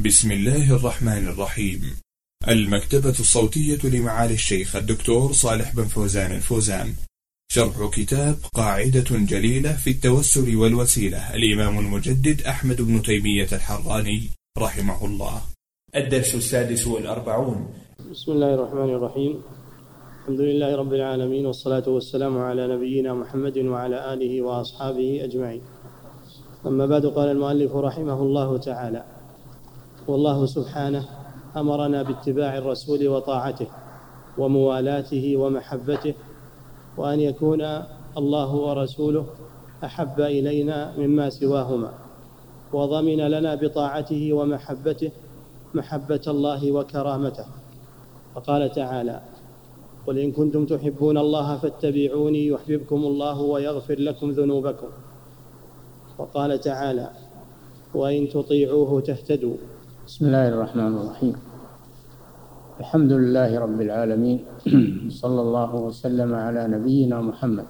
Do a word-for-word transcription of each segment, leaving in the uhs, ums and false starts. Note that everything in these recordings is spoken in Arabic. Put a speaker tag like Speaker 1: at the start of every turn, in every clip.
Speaker 1: بسم الله الرحمن الرحيم. المكتبة الصوتية لمعالي الشيخ الدكتور صالح بن فوزان الفوزان، شرح كتاب قاعدة جليلة في التوسل والوسيلة، الإمام المجدد أحمد بن تيمية الحراني رحمه الله. الدرس السادس والأربعون.
Speaker 2: بسم الله الرحمن الرحيم. الحمد لله رب العالمين، والصلاة والسلام على نبينا محمد وعلى آله وأصحابه أجمعين. أما بعد، قال المؤلف رحمه الله تعالى: والله سبحانه أمرنا باتباع الرسول وطاعته وموالاته ومحبته، وأن يكون الله ورسوله أحب إلينا مما سواهما، وضمن لنا بطاعته ومحبته محبة الله وكرامته. وقال تعالى: قل إن كنتم تحبون الله فاتبعوني يحببكم الله ويغفر لكم ذنوبكم. وقال تعالى: وإن تطيعوه تهتدوا.
Speaker 3: بسم الله الرحمن الرحيم. الحمد لله رب العالمين، صلى الله وسلم على نبينا محمد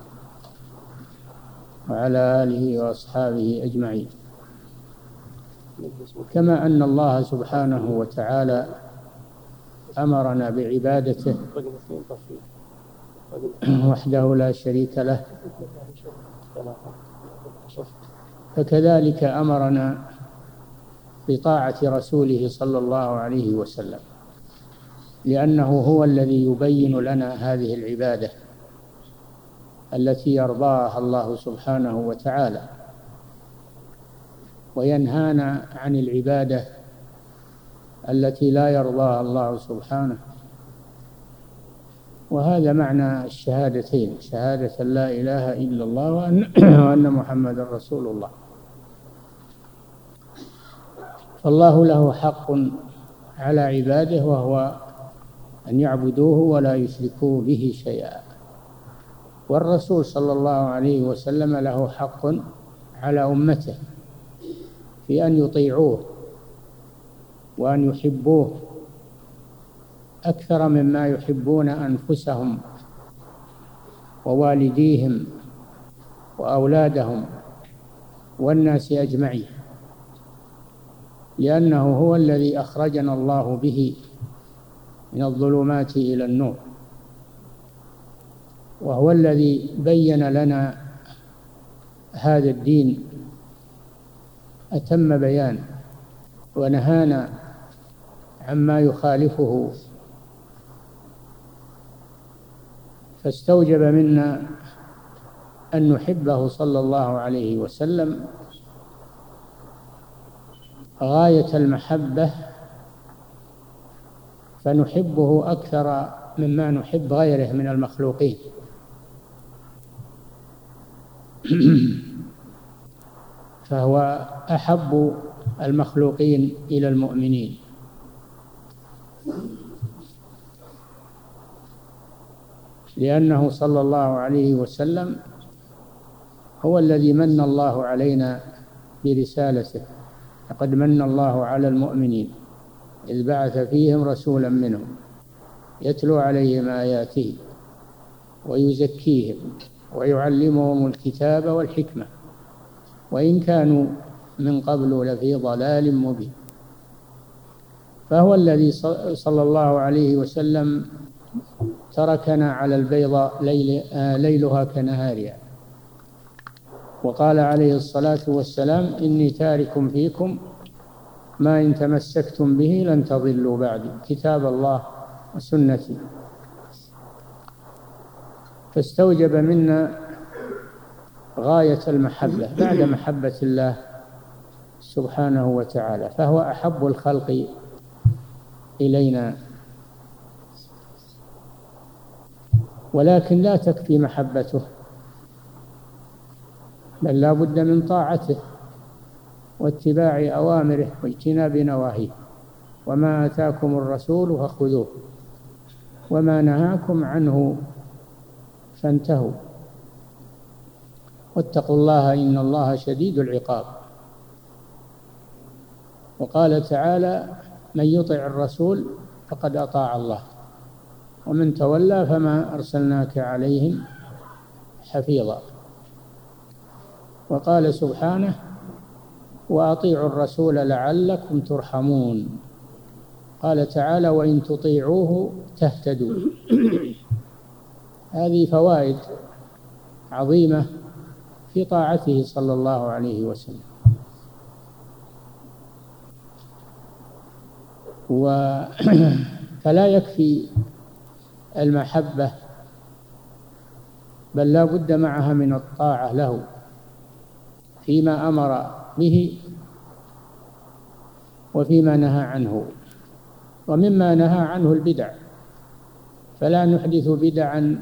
Speaker 3: وعلى آله وأصحابه أجمعين. كما أن الله سبحانه وتعالى أمرنا بعبادته وحده لا شريك له، فكذلك أمرنا بطاعة رسوله صلى الله عليه وسلم، لأنه هو الذي يبين لنا هذه العبادة التي يرضاها الله سبحانه وتعالى، وينهانا عن العبادة التي لا يرضاها الله سبحانه. وهذا معنى الشهادتين، شهادة لا إله إلا الله وأن, وأن محمد رسول الله. فالله له حق على عباده، وهو أن يعبدوه ولا يشركوا به شيئا، والرسول صلى الله عليه وسلم له حق على أمته في أن يطيعوه وأن يحبوه أكثر مما يحبون أنفسهم ووالديهم وأولادهم والناس أجمعين، لأنه هو الذي أخرجنا الله به من الظلمات إلى النور، وهو الذي بين لنا هذا الدين أتم بيان، ونهانا عما يخالفه، فاستوجب منا أن نحبه صلى الله عليه وسلم غاية المحبة، فنحبه أكثر مما نحب غيره من المخلوقين. فهو أحب المخلوقين إلى المؤمنين، لأنه صلى الله عليه وسلم هو الذي من الله علينا برسالته. لقد من الله على المؤمنين إذ بعث فيهم رسولا منهم يتلو عليهم آياته ويزكيهم ويعلمهم الكتاب والحكمة وإن كانوا من قبل لفي ضلال مبين. فهو الذي صلى الله عليه وسلم تركنا على البيضاء ليل ليلها كنهارها، وقال عليه الصلاة والسلام: إني تارك فيكم ما إن تمسكتم به لن تضلوا بعدي، كتاب الله وسنتي. فاستوجب منا غاية المحبة بعد محبة الله سبحانه وتعالى، فهو أحب الخلق إلينا. ولكن لا تكفي محبته، بل لا بد من طاعته واتباع أوامره واجتناب نواهيه. وما آتاكم الرسول فخذوه وما نهاكم عنه فانتهوا واتقوا الله إن الله شديد العقاب. وقال تعالى: من يطع الرسول فقد أطاع الله ومن تولى فما أرسلناك عليهم حفيظا. وقال سبحانه: وأطيعوا الرسول لعلكم ترحمون. قال تعالى وإن تطيعوه تهتدوا. هذه فوائد عظيمة في طاعته صلى الله عليه وسلم. فلا يكفي المحبة، بل لا بد معها من الطاعة له فيما أمر به وفيما نهى عنه. ومما نهى عنه البدع، فلا نحدث بدعا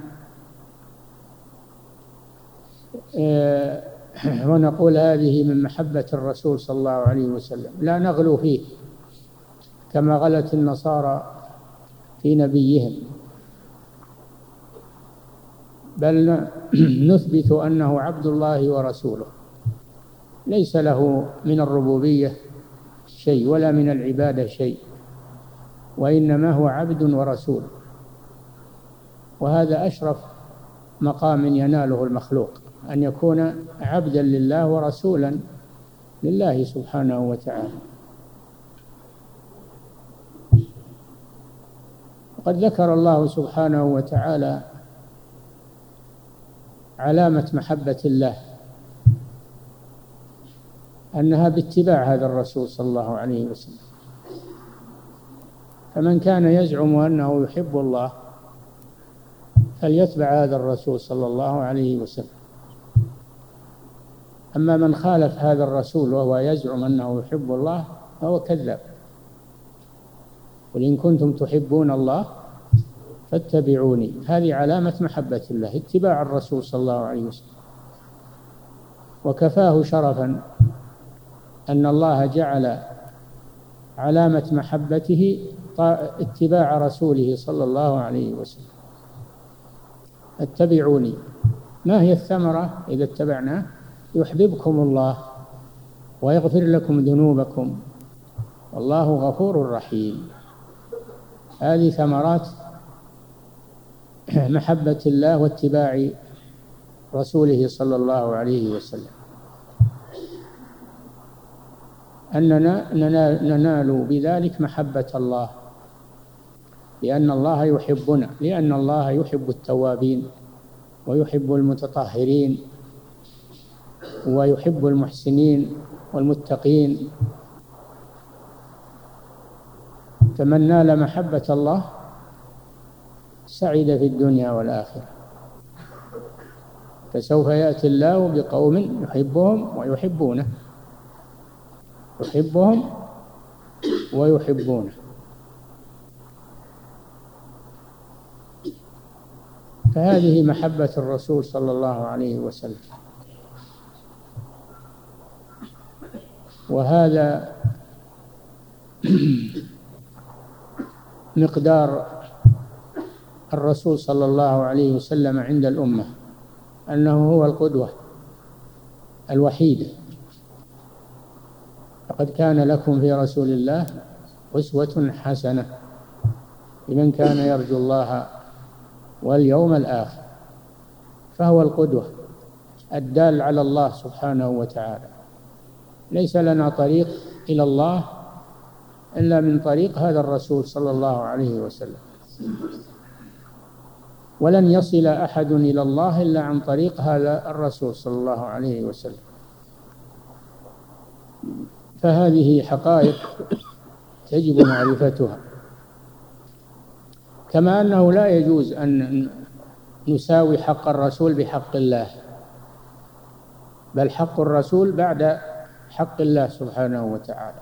Speaker 3: ونقول هذه من محبة الرسول صلى الله عليه وسلم، لا نغلو فيه كما غلت النصارى في نبيهم، بل نثبت أنه عبد الله ورسوله، ليس له من الربوبية شيء ولا من العبادة شيء، وإنما هو عبد ورسول. وهذا أشرف مقام يناله المخلوق، أن يكون عبدا لله ورسولا لله سبحانه وتعالى. وقد ذكر الله سبحانه وتعالى علامة محبة الله أنها باتباع هذا الرسول صلى الله عليه وسلم. فمن كان يزعم أنه يحب الله فليتبع هذا الرسول صلى الله عليه وسلم. أما من خالف هذا الرسول وهو يزعم أنه يحب الله فهو كذاب. قل إن كنتم تحبون الله فاتبعوني. هذه علامة محبة الله، اتباع الرسول صلى الله عليه وسلم. وكفاه شرفا أن الله جعل علامة محبته اتباع رسوله صلى الله عليه وسلم. اتبعوني، ما هي الثمرة إذا اتبعناه؟ يحببكم الله ويغفر لكم ذنوبكم والله غفور رحيم. هذه ثمرات محبة الله واتباع رسوله صلى الله عليه وسلم، أننا ننال بذلك محبة الله، لأن الله يحبنا، لأن الله يحب التوابين ويحب المتطهرين ويحب المحسنين والمتقين. فمن نال محبة الله سعد في الدنيا والآخرة. فسوف يأتي الله بقوم يحبهم ويحبونه، يحبهم ويحبونه. فهذه محبة الرسول صلى الله عليه وسلم. وهذا مقدار الرسول صلى الله عليه وسلم عند الأمة، أنه هو القدوة الوحيدة. لقد كان لكم في رسول الله أسوة حسنة لمن كان يرجو الله واليوم الآخر. فهو القدوة الدال على الله سبحانه وتعالى. ليس لنا طريق إلى الله إلا من طريق هذا الرسول صلى الله عليه وسلم، ولن يصل أحد إلى الله إلا عن طريق هذا الرسول صلى الله عليه وسلم. فهذه حقائق يجب معرفتها. كما أنه لا يجوز أن نساوي حق الرسول بحق الله، بل حق الرسول بعد حق الله سبحانه وتعالى.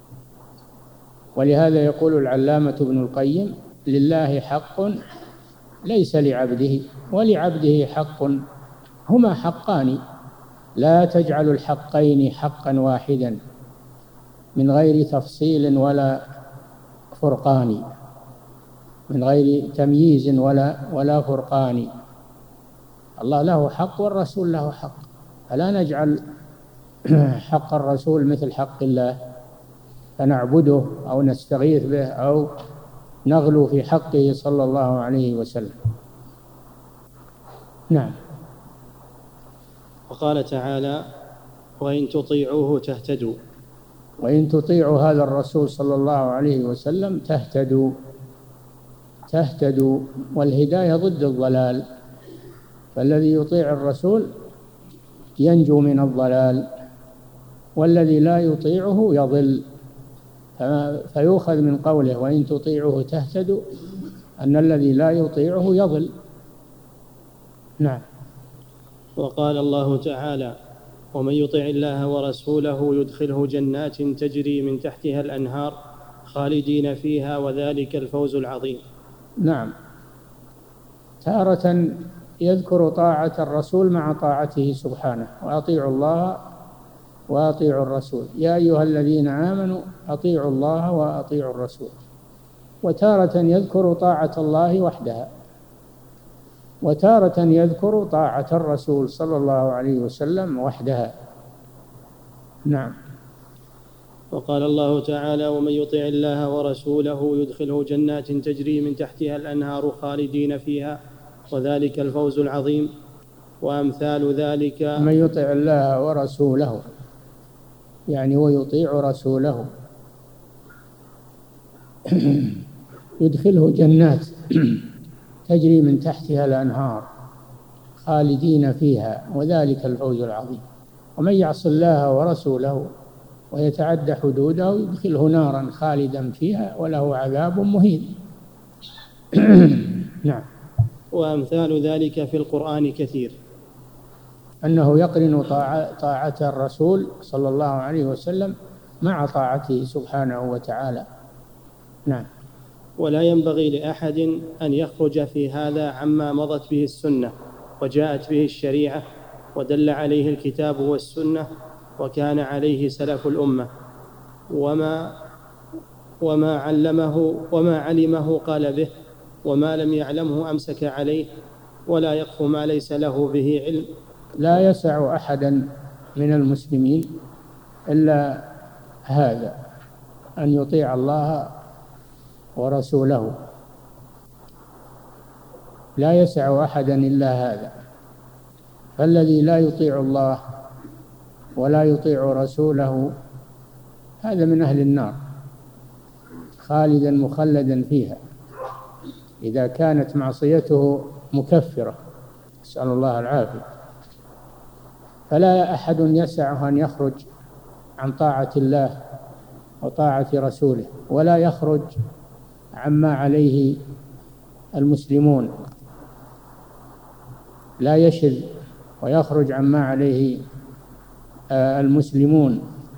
Speaker 3: ولهذا يقول العلامة ابن القيم: لله حق ليس لعبده، ولعبده حق، هما حقان، لا تجعل الحقين حقا واحدا من غير تفصيل ولا فرقان، من غير تمييز ولا ولا فرقان. الله له حق والرسول له حق، فلا نجعل حق الرسول مثل حق الله فنعبده أو نستغيث به أو نغلو في حقه صلى الله عليه وسلم. نعم.
Speaker 2: وقال تعالى: وإن تطيعوه تهتدوا.
Speaker 3: وإن تطيعوا هذا الرسول صلى الله عليه وسلم تهتدوا تهتدوا والهداية ضد الضلال، فالذي يطيع الرسول ينجو من الضلال، والذي لا يطيعه يضل. فيؤخذ من قوله وإن تطيعوه تهتدوا أن الذي لا يطيعه يضل. نعم.
Speaker 2: وقال الله تعالى: ومن يطع الله ورسوله يدخله جنات تجري من تحتها الأنهار خالدين فيها وذلك الفوز العظيم.
Speaker 3: نعم. تارة يذكر طاعة الرسول مع طاعته سبحانه: وأطيعوا الله وأطيعوا الرسول يا أيها الذين آمنوا أطيعوا الله وأطيعوا الرسول. وتارة يذكر طاعة الله وحدها، وتارة يذكر طاعة الرسول صلى الله عليه وسلم وحدها. نعم.
Speaker 2: وقال الله تعالى: ومن يطع الله ورسوله يدخله جنات تجري من تحتها الأنهار خالدين فيها وذلك الفوز العظيم. وأمثال ذلك:
Speaker 3: من يطع الله ورسوله يعني ويطيع رسوله يدخله جنات تجري من تحتها الأنهار خالدين فيها وذلك الفوز العظيم. ومن يعص الله ورسوله ويتعدى حدوده يدخله نارا خالدا فيها وله عذاب مهين. نعم.
Speaker 2: وأمثال ذلك في القرآن كثير،
Speaker 3: أنه يقرن طاعة الرسول صلى الله عليه وسلم مع طاعته سبحانه وتعالى. نعم.
Speaker 2: ولا ينبغي لأحد أن يخرج في هذا عما مضت به السنة وجاءت به الشريعة ودل عليه الكتاب والسنة وكان عليه سلف الأمة، وما وما علمه وما علمه قال به، وما لم يعلمه أمسك عليه، ولا يقف ما ليس له به علم.
Speaker 3: لا يسع أحدا من المسلمين إلا هذا، أن يطيع الله ورسوله، لا يسع أحدا إلا هذا. فالذي لا يطيع الله ولا يطيع رسوله هذا من أهل النار خالدا مخلدا فيها إذا كانت معصيته مكفرة، نسأل الله العافية. فلا أحد يسعه أن يخرج عن طاعة الله وطاعة رسوله، ولا يخرج عما عليه المسلمون، لا يشذ ويخرج عما عليه المسلمون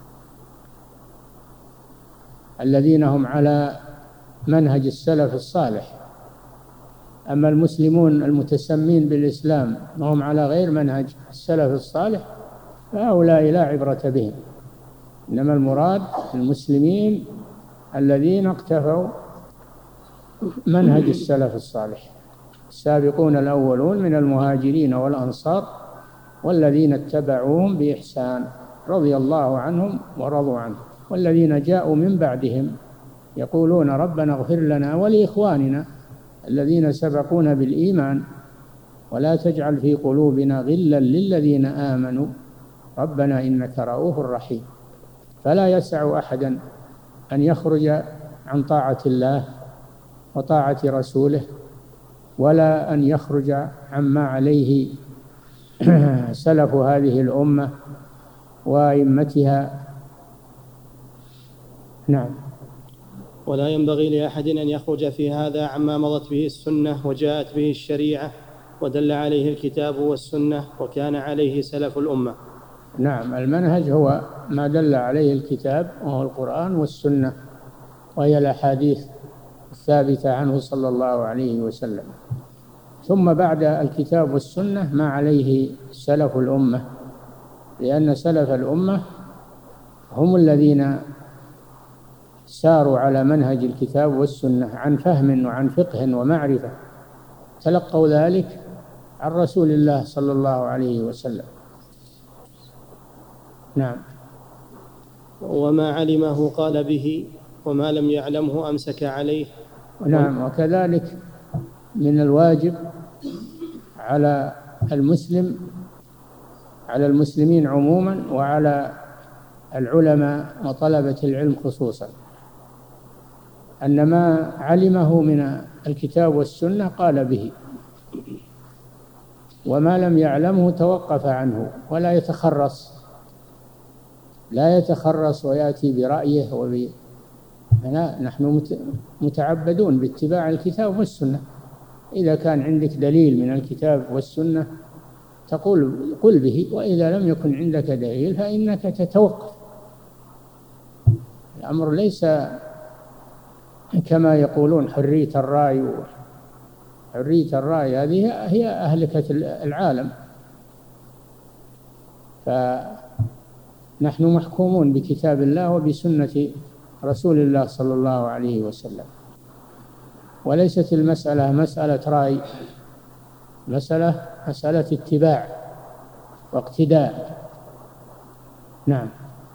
Speaker 3: الذين هم على منهج السلف الصالح. أما المسلمون المتسمين بالإسلام وهم على غير منهج السلف الصالح فهؤلاء لا عبرة بهم، إنما المراد المسلمين الذين اقتفوا منهج السلف الصالح، السابقون الأولون من المهاجرين والأنصار والذين اتبعوهم بإحسان رضي الله عنهم ورضوا عنه، والذين جاءوا من بعدهم يقولون ربنا اغفر لنا ولإخواننا الذين سبقونا بالإيمان ولا تجعل في قلوبنا غلا للذين آمنوا ربنا إنك رؤوف رحيم. فلا يسع أحدا أن يخرج عن طاعة الله وطاعة رسوله، ولا أن يخرج عما عليه سلف هذه الأمة وأئمتها. نعم.
Speaker 2: ولا ينبغي لأحد أن يخرج في هذا عما مضت به السنة وجاءت به الشريعة ودل عليه الكتاب والسنة وكان عليه سلف الأمة.
Speaker 3: نعم. المنهج هو ما دل عليه الكتاب وهو القرآن والسنة، وهي الأحاديث الثابتة عنه صلى الله عليه وسلم. ثم بعد الكتاب والسنة ما عليه سلف الأمة، لأن سلف الأمة هم الذين ساروا على منهج الكتاب والسنة عن فهم وعن فقه ومعرفة، تلقوا ذلك عن رسول الله صلى الله عليه وسلم. نعم.
Speaker 2: وما علمه قال به، وما لم يعلمه أمسك عليه.
Speaker 3: نعم. وكذلك من الواجب على المسلم على المسلمين عموما وعلى العلماء وطلبة العلم خصوصا، أن ما علمه من الكتاب والسنة قال به، وما لم يعلمه توقف عنه ولا يتخرص لا يتخرص ويأتي برأيه وب... نحن متعبدون باتباع الكتاب والسنة. إذا كان عندك دليل من الكتاب والسنة تقول قل به، وإذا لم يكن عندك دليل فإنك تتوقف. الأمر ليس كما يقولون حرية الرأي. حرية الرأي هذه هي أهلكة العالم. فنحن محكومون بكتاب الله وبسنة رسول الله صلى الله عليه وسلم، وليست المسألة مسألة رأي، مسألة مسألة اتباع واقتداء. نعم.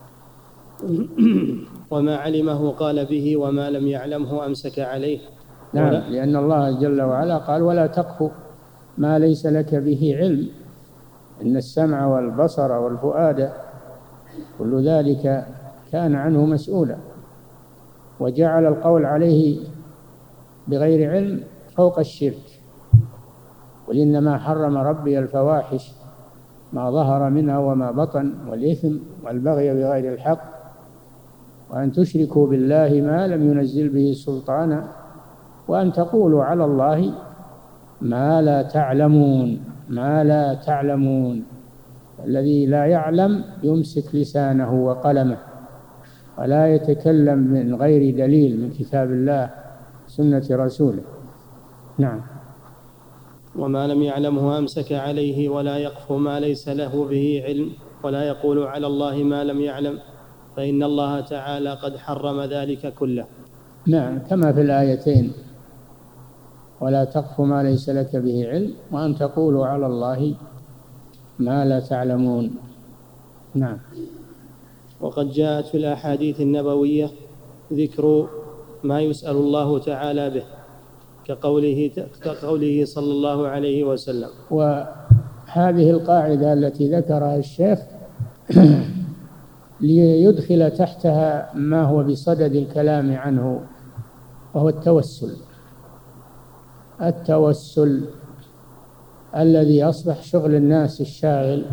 Speaker 2: وما علمه قال به، وما لم يعلمه أمسك عليه.
Speaker 3: نعم، لأن الله جل وعلا قال ولا تقف ما ليس لك به علم، إن السمع والبصر والفؤاد كل ذلك كان عنه مسؤولا. وجعل القول عليه بغير علم فوق الشرك. قل إنما حرم ربي الفواحش ما ظهر منها وما بطن والإثم والبغي بغير الحق وأن تشركوا بالله ما لم ينزل به سلطانا وأن تقولوا على الله ما لا تعلمون ما لا تعلمون. الذي لا يعلم يمسك لسانه وقلمه ولا يتكلم من غير دليل من كتاب الله سنة رسوله. نعم.
Speaker 2: وما لم يعلمه أمسك عليه، ولا يقف ما ليس له به علم، ولا يقول على الله ما لم يعلم، فإن الله تعالى قد حرم ذلك كله.
Speaker 3: نعم، كما في الآيتين ولا تقف ما ليس لك به علم وأن تقولوا على الله ما لا تعلمون. نعم.
Speaker 2: وقد جاءت في الأحاديث النبوية ذكر ما يسأل الله تعالى به، كقوله, كقوله صلى الله عليه وسلم.
Speaker 3: وهذه القاعدة التي ذكرها الشيخ ليدخل تحتها ما هو بصدد الكلام عنه، وهو التوسل. التوسل الذي أصبح شغل الناس الشاغل.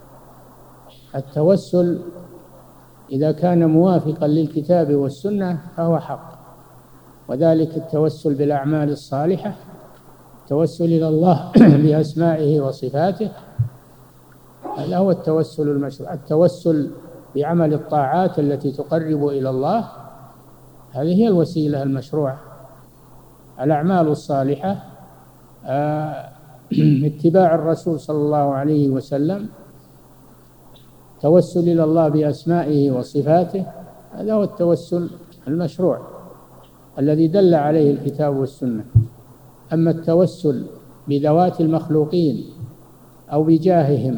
Speaker 3: التوسل إذا كان موافقا للكتاب والسنة فهو حق، وذلك التوسل بالأعمال الصالحة، التوسل إلى الله بأسمائه وصفاته، هذا هو التوسل المشروع. التوسل بعمل الطاعات التي تقرب إلى الله، هذه هي الوسيلة المشروعة. الأعمال الصالحة آه اتباع الرسول صلى الله عليه وسلم، توسل إلى الله بأسمائه وصفاته، هذا هو التوسل المشروع الذي دل عليه الكتاب والسنة. أما التوسل بذوات المخلوقين أو بجاههم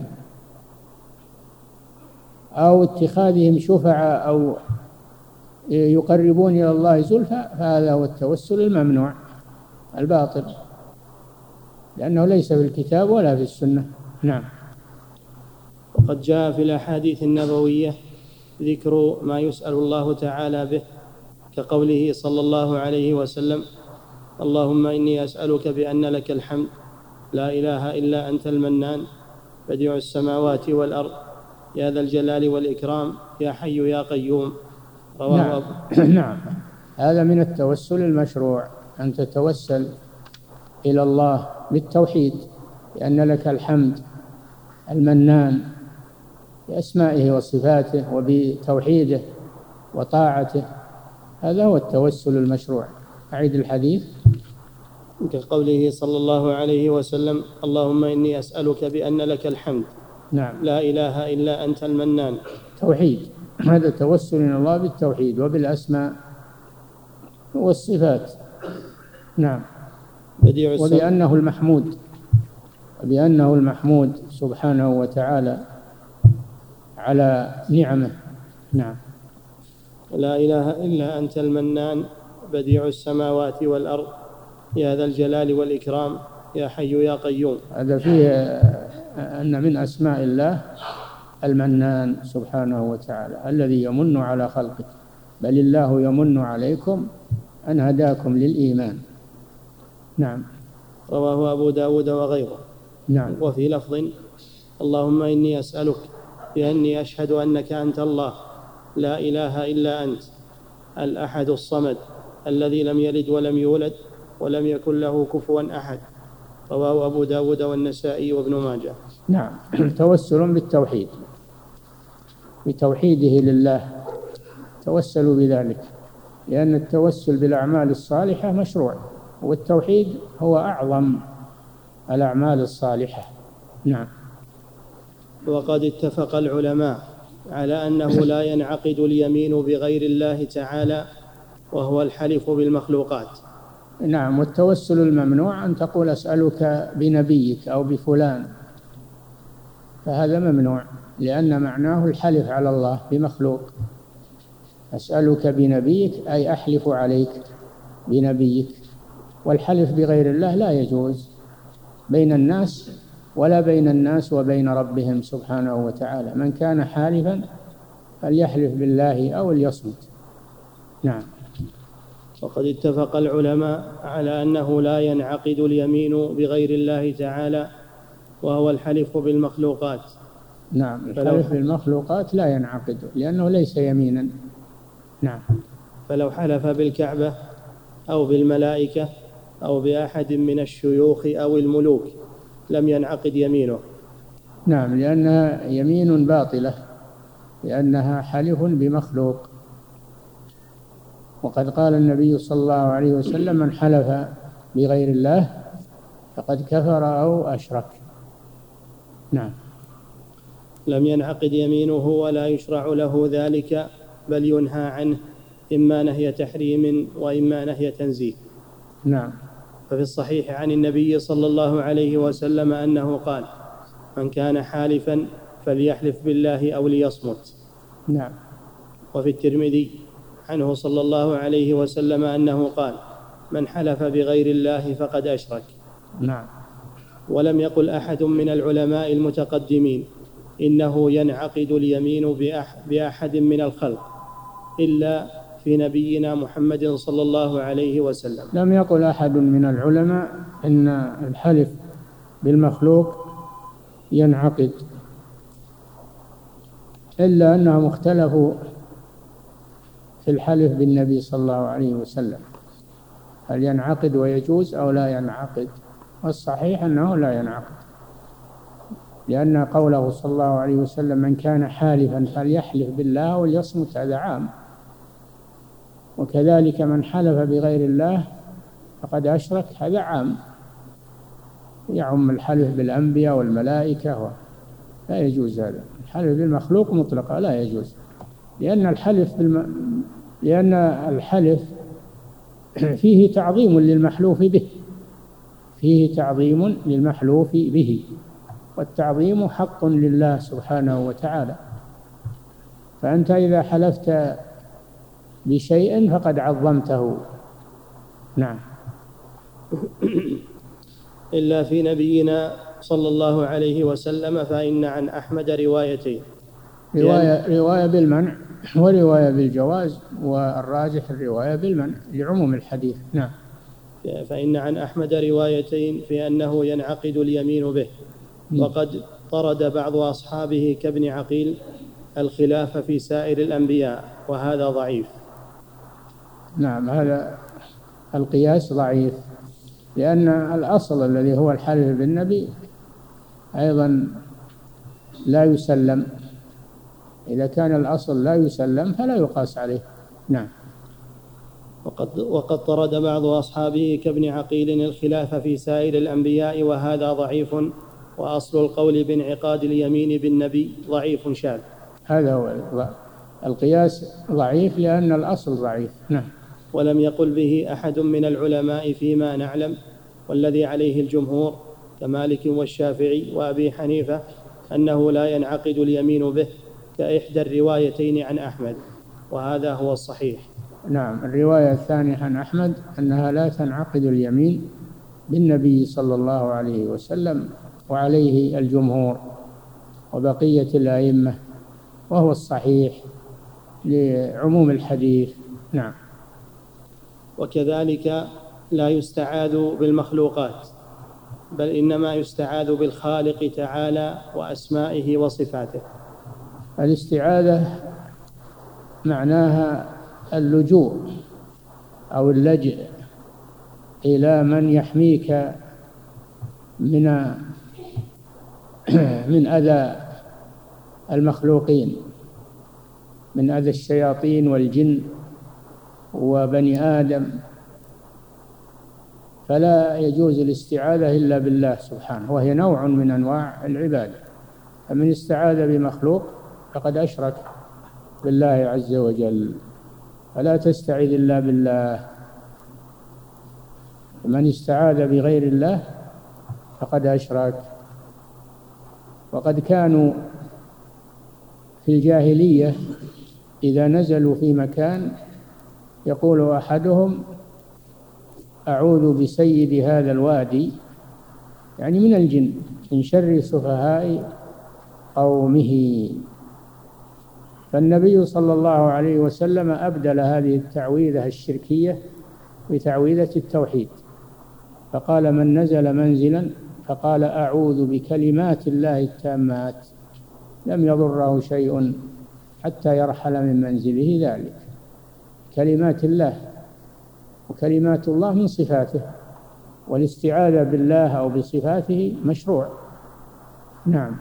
Speaker 3: أو اتخاذهم شفعاء أو يقربون إلى الله زلفى، فهذا هو التوسل الممنوع الباطل، لأنه ليس في الكتاب ولا في السنة. نعم.
Speaker 2: وقد جاء في الأحاديث النبوية ذكر ما يسأل الله تعالى به، كقوله صلى الله عليه وسلم: اللهم إني أسألك بأن لك الحمد لا إله إلا أنت المنان بديع السماوات والأرض يا ذا الجلال والإكرام يا حي يا قيوم. رواه
Speaker 3: نعم. نعم، هذا من التوسل المشروع، أن تتوسل إلى الله بالتوحيد، بأن لك الحمد المنان بأسمائه وصفاته وبتوحيده وطاعته، هذا هو التوسل المشروع. أعيد الحديث.
Speaker 2: كقوله صلى الله عليه وسلم: اللهم إني أسألك بأن لك الحمد
Speaker 3: نعم
Speaker 2: لا إله إلا أنت المنان.
Speaker 3: توحيد، هذا توسل إلى الله بالتوحيد وبالأسماء والصفات. نعم.
Speaker 2: بديع
Speaker 3: وبأنه المحمود وبأنه المحمود سبحانه وتعالى على نعمه. نعم.
Speaker 2: لا إله إلا أنت المنان بديع السماوات والأرض يا ذا الجلال والإكرام يا حي يا قيوم.
Speaker 3: هذا فيه أن من أسماء الله المنان سبحانه وتعالى الذي يمن على خلقه، بل الله يمن عليكم أن هداكم للإيمان. نعم.
Speaker 2: رواه أبو داود وغيره.
Speaker 3: نعم.
Speaker 2: وفي لفظ: اللهم إني أسألك بأني أشهد أنك أنت الله لا إله إلا أنت الأحد الصمد الذي لم يلد ولم يولد ولم يكن له كفوا أحد. رواه أبو داود والنسائي وابن ماجه.
Speaker 3: نعم. توسل بالتوحيد، بتوحيده لله، توسلوا بذلك، لأن التوسل بالأعمال الصالحة مشروع، والتوحيد هو أعظم الأعمال الصالحة. نعم.
Speaker 2: وقد اتفق العلماء على أنه لا ينعقد اليمين بغير الله تعالى وهو الحلف بالمخلوقات.
Speaker 3: نعم. والتوسل الممنوع أن تقول أسألك بنبيك أو بفلان، فهذا ممنوع، لأن معناه الحلف على الله بمخلوق. أسألك بنبيك أي أحلف عليك بنبيك، والحلف بغير الله لا يجوز بين الناس ولا بين الناس وبين ربهم سبحانه وتعالى. من كان حالفا فليحلف بالله أو ليصمت. نعم.
Speaker 2: وقد اتفق العلماء على أنه لا ينعقد اليمين بغير الله تعالى وهو الحلف بالمخلوقات.
Speaker 3: نعم. الحلف بالمخلوقات لا ينعقد لأنه ليس يمينا. نعم.
Speaker 2: فلو حلف بالكعبة أو بالملائكة أو بأحد من الشيوخ أو الملوك لم ينعقد يمينه.
Speaker 3: نعم. لأنها يمين باطلة، لأنها حلف بمخلوق. وقد قال النبي صلى الله عليه وسلم: من حلف بغير الله فقد كفر أو أشرك. نعم.
Speaker 2: لم ينعقد يمينه ولا يشرع له ذلك، بل ينهى عنه، إما نهي تحريم وإما نهي تنزيه.
Speaker 3: نعم.
Speaker 2: ففي الصحيح عن النبي صلى الله عليه وسلم أنه قال: من كان حالفا فليحلف بالله أو ليصمت.
Speaker 3: نعم.
Speaker 2: وفي الترمذي عنه صلى الله عليه وسلم أنه قال: من حلف بغير الله فقد أشرك.
Speaker 3: نعم.
Speaker 2: ولم يقل أحد من العلماء المتقدمين إنه ينعقد اليمين بأحد من الخلق إلا في نبينا محمد صلى الله عليه وسلم.
Speaker 3: لم يقل أحد من العلماء إن الحلف بالمخلوق ينعقد، إلا أنهم اختلفوا في الحلف بالنبي صلى الله عليه وسلم، هل ينعقد ويجوز أو لا ينعقد؟ والصحيح أنه لا ينعقد، لأن قوله صلى الله عليه وسلم: من كان حالفا فليحلف بالله وليصمت، هذا عام. وكذلك من حلف بغير الله فقد أشرك، هذا عام، يعم الحلف بالأنبياء والملائكة، لا يجوز هذا. الحلف بالمخلوق مطلقا لا يجوز، لأن الحلف بالم... لأن الحلف فيه تعظيم للمحلوف به، فيه تعظيم للمحلوف به، والتعظيم حق لله سبحانه وتعالى. فأنت إذا حلفت بشيء فقد عظمته. نعم.
Speaker 2: إلا في نبينا صلى الله عليه وسلم فإن عن أحمد روايتين،
Speaker 3: رواية, رواية بالمنع ورواية بالجواز، والراجح الرواية بالمنع لعموم الحديث. نعم.
Speaker 2: فإن عن أحمد روايتين في أنه ينعقد اليمين به، وقد طرد بعض أصحابه كابن عقيل الخلاف في سائر الأنبياء، وهذا ضعيف.
Speaker 3: نعم. هذا القياس ضعيف، لأن الأصل الذي هو الحلف بالنبي أيضا لا يسلم، إذا كان الأصل لا يسلم فلا يقاس عليه. نعم.
Speaker 2: وقد, وقد طرد بعض أصحابه كابن عقيل الخلاف في سائر الأنبياء، وهذا ضعيف، وأصل القول بانعقاد اليمين بالنبي ضعيف شاذ.
Speaker 3: هذا هو القياس ضعيف لأن الأصل ضعيف. نعم.
Speaker 2: ولم يقل به أحد من العلماء فيما نعلم، والذي عليه الجمهور كمالك والشافعي وأبي حنيفة أنه لا ينعقد اليمين به، كإحدى الروايتين عن أحمد، وهذا هو الصحيح.
Speaker 3: نعم. الرواية الثانية عن أحمد أنها لا تنعقد اليمين بالنبي صلى الله عليه وسلم، وعليه الجمهور. وبقية الأئمة، وهو الصحيح لعموم الحديث. نعم.
Speaker 2: وكذلك لا يستعاذ بالمخلوقات، بل إنما يستعاذ بالخالق تعالى وأسمائه وصفاته.
Speaker 3: الاستعاذة معناها اللجوء أو اللجئ إلى من يحميك من من أذى المخلوقين، من أذى الشياطين والجن وبني آدم، فلا يجوز الاستعاذة إلا بالله سبحانه، وهي نوع من أنواع العبادة. فمن استعاذ بمخلوق فقد أشرك بالله عز وجل، فلا تستعذ إلا بالله. من استعاذ بغير الله فقد أشرك. وقد كانوا في الجاهلية إذا نزلوا في مكان يقول أحدهم أعوذ بسيد هذا الوادي، يعني من الجن، من شر سفهاء قومه. فالنبي صلى الله عليه وسلم أبدل هذه التعويذة الشركية بتعويذة التوحيد، فقال من نزل منزلا فقال أعوذ بكلمات الله التامات لم يضره شيء حتى يرحل من منزله ذلك. كلمات الله، وكلمات الله من صفاته، والاستعاذة بالله أو بصفاته مشروع. نعم.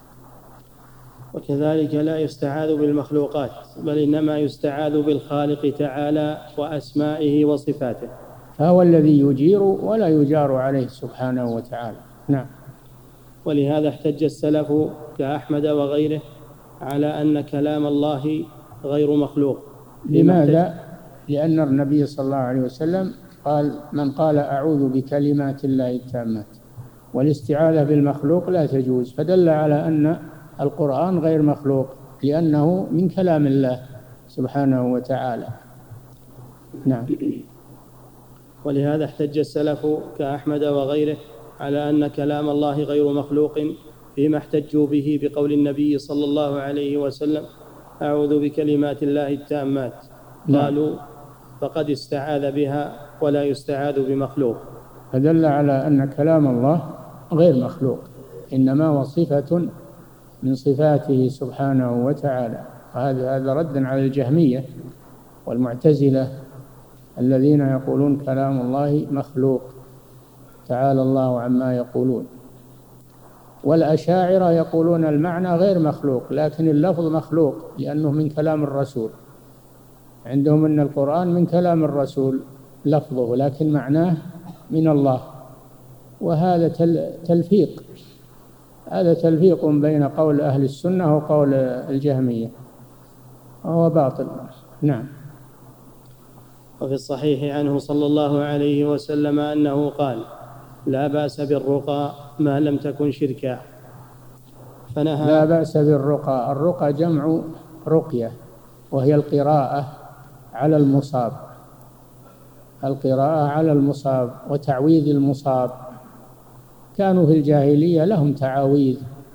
Speaker 2: وكذلك لا يستعاذ بالمخلوقات، بل إنما يستعاذ بالخالق تعالى وأسمائه وصفاته،
Speaker 3: فهو الذي يجير ولا يجار عليه سبحانه وتعالى. نعم.
Speaker 2: ولهذا احتج السلف كأحمد وغيره على أن كلام الله غير مخلوق.
Speaker 3: لماذا؟ لأن النبي صلى الله عليه وسلم قال من قال أعوذ بكلمات الله التامات، والاستعاذة بالمخلوق لا تجوز، فدل على أن القرآن غير مخلوق لأنه من كلام الله سبحانه وتعالى. نعم.
Speaker 2: ولهذا احتج السلف كأحمد وغيره على أن كلام الله غير مخلوق فيما احتجوا به بقول النبي صلى الله عليه وسلم أعوذ بكلمات الله التامات. قالوا فقد استعاذ بها ولا يستعاذ بمخلوق،
Speaker 3: فدل على أن كلام الله غير مخلوق، إنما هو صفة من صفاته سبحانه وتعالى. وهذا هذا رد على الجهمية والمعتزلة الذين يقولون كلام الله مخلوق، تعالى الله عما يقولون. والأشاعرة يقولون المعنى غير مخلوق لكن اللفظ مخلوق لأنه من كلام الرسول، عندهم أن القرآن من كلام الرسول لفظه لكن معناه من الله. وهذا تلفيق، هذا تلفيق بين قول أهل السنة وقول الجهمية، وهو باطل. نعم.
Speaker 2: وفي الصحيح عنه صلى الله عليه وسلم أنه قال لا بأس بالرقى ما لم تكن شركا، فنهى.
Speaker 3: لا بأس بالرقى، الرقى جمع رقية، وهي القراءة على المصاب، القراءة على المصاب وتعويذ المصاب. كانوا في الجاهلية لهم تعاويذ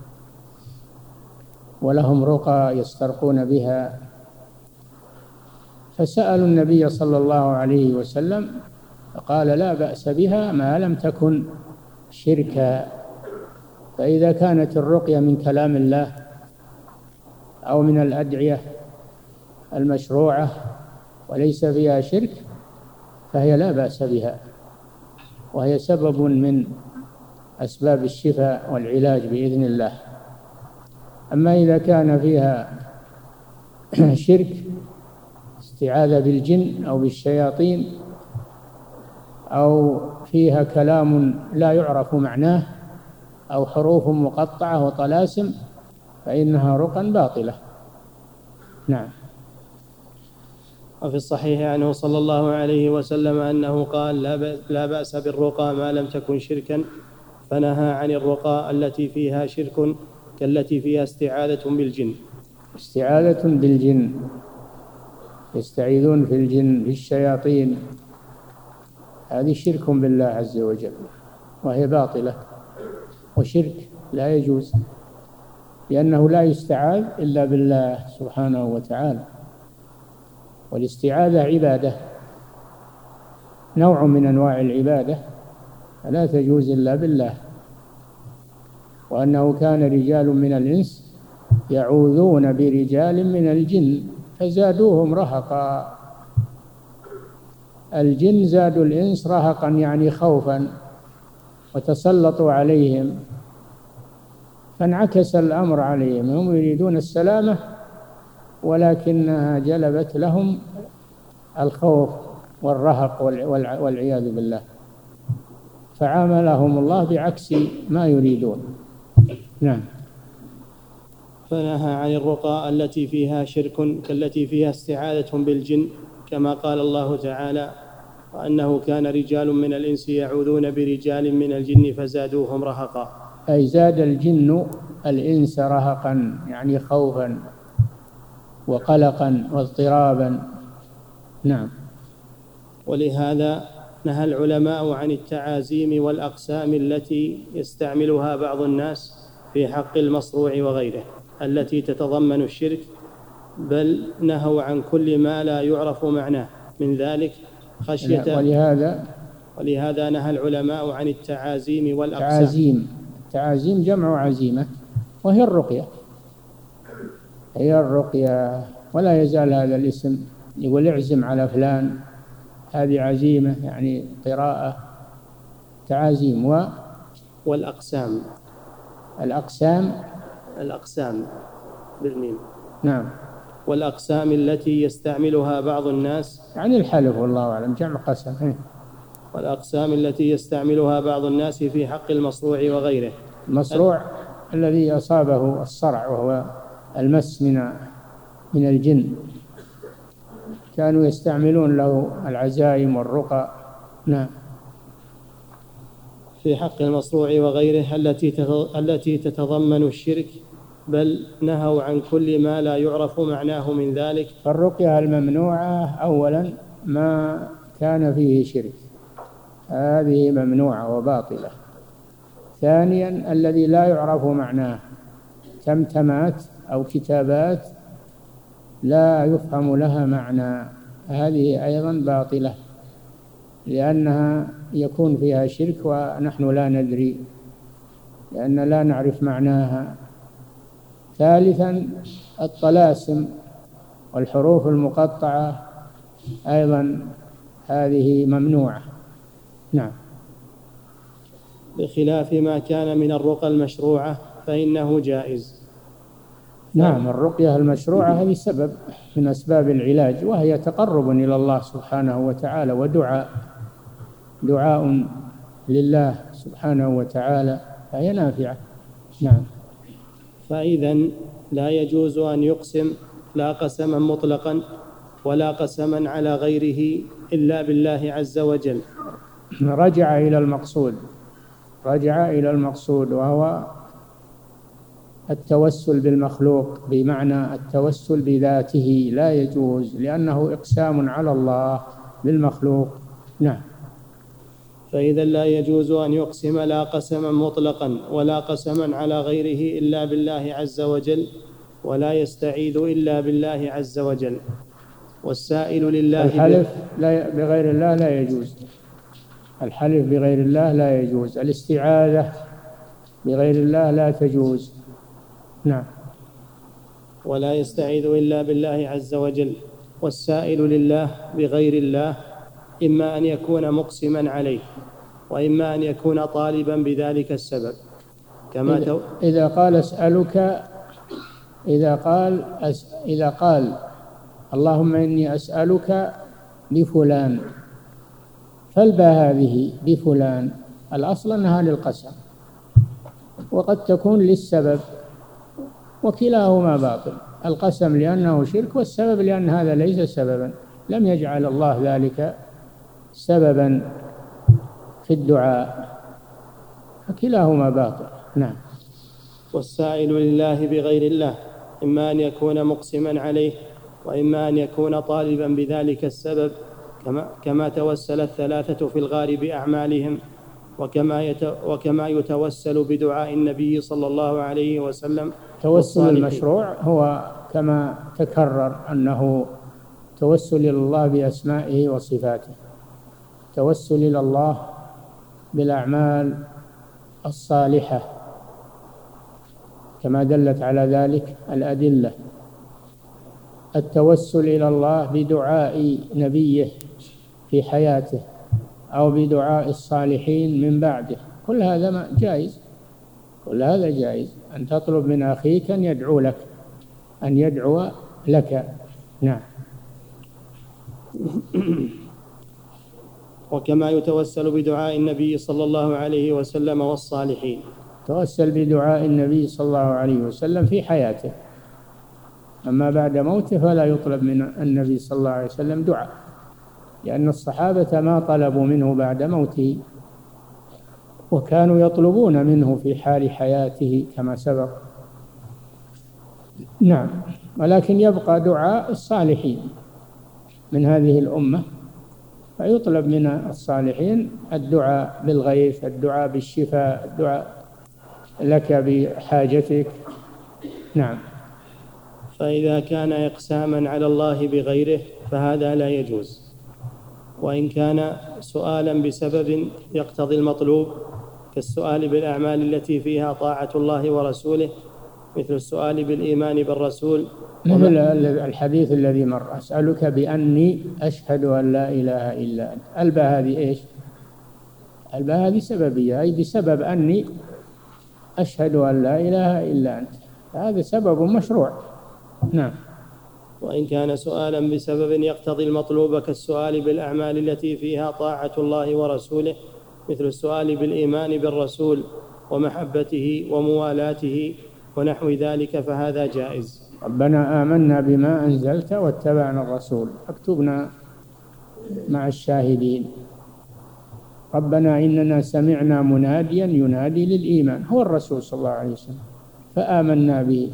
Speaker 3: ولهم رقى يسترقون بها، فسألوا النبي صلى الله عليه وسلم فقال لا بأس بها ما لم تكن شركا. فإذا كانت الرقية من كلام الله أو من الأدعية المشروعة وليس فيها شرك فهي لا بأس بها، وهي سبب من أسباب الشفاء والعلاج بإذن الله. أما إذا كان فيها شرك، استعاذة بالجن أو بالشياطين، أو فيها كلام لا يعرف معناه أو حروف مقطعة وطلاسم، فإنها رقى باطلة. نعم.
Speaker 2: وفي الصحيح عنه صلى الله عليه وسلم أنه قال لا بأس بالرقى ما لم تكن شركا، فنهى عن الرقى التي فيها شرك كالتي فيها استعاذة بالجن.
Speaker 3: استعاذة بالجن، يستعيذون في الجن في الشياطين، هذه شرك بالله عز وجل وهي باطلة، وشرك لا يجوز. لأنه لا يستعاذ إلا بالله سبحانه وتعالى، والاستعاذة عبادة، نوع من أنواع العبادة لا تجوز إلا بالله. وأنه كان رجال من الإنس يعوذون برجال من الجن فزادوهم رهقا. الجن زادوا الإنس رهقا يعني خوفا، وتسلطوا عليهم، فانعكس الأمر عليهم، هم يريدون السلامة ولكنها جلبت لهم الخوف والرهق والعياذ بالله، فعاملهم الله بعكس ما يريدون. نعم.
Speaker 2: فنهى عن الرقى التي فيها شرك كالتي فيها استعاذة بالجن، كما قال الله تعالى: وأنه كان رجال من الإنس يعوذون برجال من الجن فزادوهم رهقا.
Speaker 3: أي زاد الجن الإنس رهقا يعني خوفا وقلقا واضطرابا. نعم.
Speaker 2: ولهذا نهى العلماء عن التعازيم والأقسام التي يستعملها بعض الناس في حق المصروع وغيره التي تتضمن الشرك، بل نهوا عن كل ما لا يعرف معناه من ذلك خشية.
Speaker 3: ولهذا
Speaker 2: ولهذا نهى العلماء عن التعازيم والأقسام.
Speaker 3: تعازيم التعازيم جمع عزيمة، وهي الرقية، هي الرقية. ولا يزال هذا الاسم، يقول اعزم على فلان، هذه عزيمة يعني قراءة تعازيم. و
Speaker 2: والأقسام
Speaker 3: الأقسام
Speaker 2: الأقسام بالميم.
Speaker 3: نعم.
Speaker 2: والأقسام التي يستعملها بعض الناس
Speaker 3: يعني الحلف، والله أعلم، جمع قسم.
Speaker 2: والأقسام التي يستعملها بعض الناس في حق المصروع وغيره.
Speaker 3: المصروع الذي أصابه الصرع وهو المس من من الجن، كانوا يستعملون له العزائم والرقى. نعم.
Speaker 2: في حق المصروع وغيره التي التي تتضمن الشرك، بل نهوا عن كل ما لا يعرف معناه من ذلك.
Speaker 3: فالرقية الممنوعة أولا ما كان فيه شرك، هذه ممنوعة وباطلة. ثانيا الذي لا يعرف معناه، تمتمات أو كتابات لا يفهم لها معنى، هذه أيضا باطلة، لأنها يكون فيها شرك ونحن لا ندري، لأن لا نعرف معناها. ثالثا الطلاسم والحروف المقطعة أيضا هذه ممنوعة. نعم.
Speaker 2: بخلاف ما كان من الرقى المشروعة فإنه جائز.
Speaker 3: نعم. الرقية المشروعة هذه سبب من أسباب العلاج، وهي تقرب إلى الله سبحانه وتعالى ودعاء دعاء لله سبحانه وتعالى، فهي نافعة. نعم.
Speaker 2: فإذن لا يجوز أن يقسم لا قسما مطلقا ولا قسما على غيره إلا بالله عز وجل.
Speaker 3: رجع إلى المقصود رجع إلى المقصود وهو التوسل بالمخلوق، بمعنى التوسل بذاته لا يجوز، لأنه إقسام على الله بالمخلوق. نعم.
Speaker 2: فإذا لا يجوز أن يقسم لا قسما مطلقا ولا قسما على غيره إلا بالله عز وجل، ولا يستعيذ إلا بالله عز وجل. والسائل لله
Speaker 3: الحلف لا بغير الله لا يجوز، الحلف بغير الله لا يجوز، الاستعاذة بغير الله لا تجوز. نعم.
Speaker 2: ولا يستعيذ إلا بالله عز وجل. والسائل لله بغير الله إما أن يكون مقسما عليه، وإما أن يكون طالبا بذلك السبب. كما
Speaker 3: إذا, إذا قال أسألك إذا قال أس إذا قال اللهم إني أسألك بفلان، فالباء هذه بفلان الأصل أنها للقسم، وقد تكون للسبب، وكلاهما باطل. القسم لأنه شرك، والسبب لأن هذا ليس سببا، لم يجعل الله ذلك سببا في الدعاء، فكلاهما باطل. نعم.
Speaker 2: والسائل لله بغير الله إما أن يكون مقسما عليه، وإما أن يكون طالبا بذلك السبب، كما, كما توسل الثلاثة في الغار بأعمالهم وكما, وكما يتوسل بدعاء النبي صلى الله عليه وسلم.
Speaker 3: توسل المشروع هو كما تكرر أنه توسل إلى الله بأسمائه وصفاته، توسل إلى الله بالأعمال الصالحة كما دلت على ذلك الأدلة، التوسل إلى الله بدعاء نبيه في حياته أو بدعاء الصالحين من بعده، كل هذا جائز، كل هذا جائز، أن تطلب من أخيك أن يدعو لك، أن يدعو لك. نعم.
Speaker 2: وكما يتوسل بدعاء النبي صلى الله عليه وسلم والصالحين.
Speaker 3: توسل بدعاء النبي صلى الله عليه وسلم في حياته، أما بعد موته فلا يطلب من النبي صلى الله عليه وسلم دعاء، لأن الصحابة ما طلبوا منه بعد موته، وكانوا يطلبون منه في حال حياته كما سبق. نعم. ولكن يبقى دعاء الصالحين من هذه الأمة، فيطلب من الصالحين الدعاء بالغيث، الدعاء بالشفاء، الدعاء لك بحاجتك. نعم.
Speaker 2: فإذا كان إقساما على الله بغيره فهذا لا يجوز، وإن كان سؤالا بسبب يقتضي المطلوب كالسؤال بالأعمال التي فيها طاعة الله ورسوله، مثل السؤال بالإيمان بالرسول،
Speaker 3: مثل الحديث الذي مر: أسألك بأني أشهد أن لا إله إلا أنت. الباء هذه إيش؟ الباء هذه سببية، أي بسبب أني أشهد أن لا إله إلا أنت، هذا سبب مشروع. نعم.
Speaker 2: وإن كان سؤالا بسبب يقتضي المطلوب كالسؤال بالأعمال التي فيها طاعة الله ورسوله، مثل السؤال بالإيمان بالرسول ومحبته وموالاته ونحو ذلك، فهذا جائز.
Speaker 3: ربنا آمنا بما أنزلت واتبعنا الرسول اكتبنا مع الشاهدين. ربنا إننا سمعنا مناديا ينادي للإيمان، هو الرسول صلى الله عليه وسلم، فآمنا به.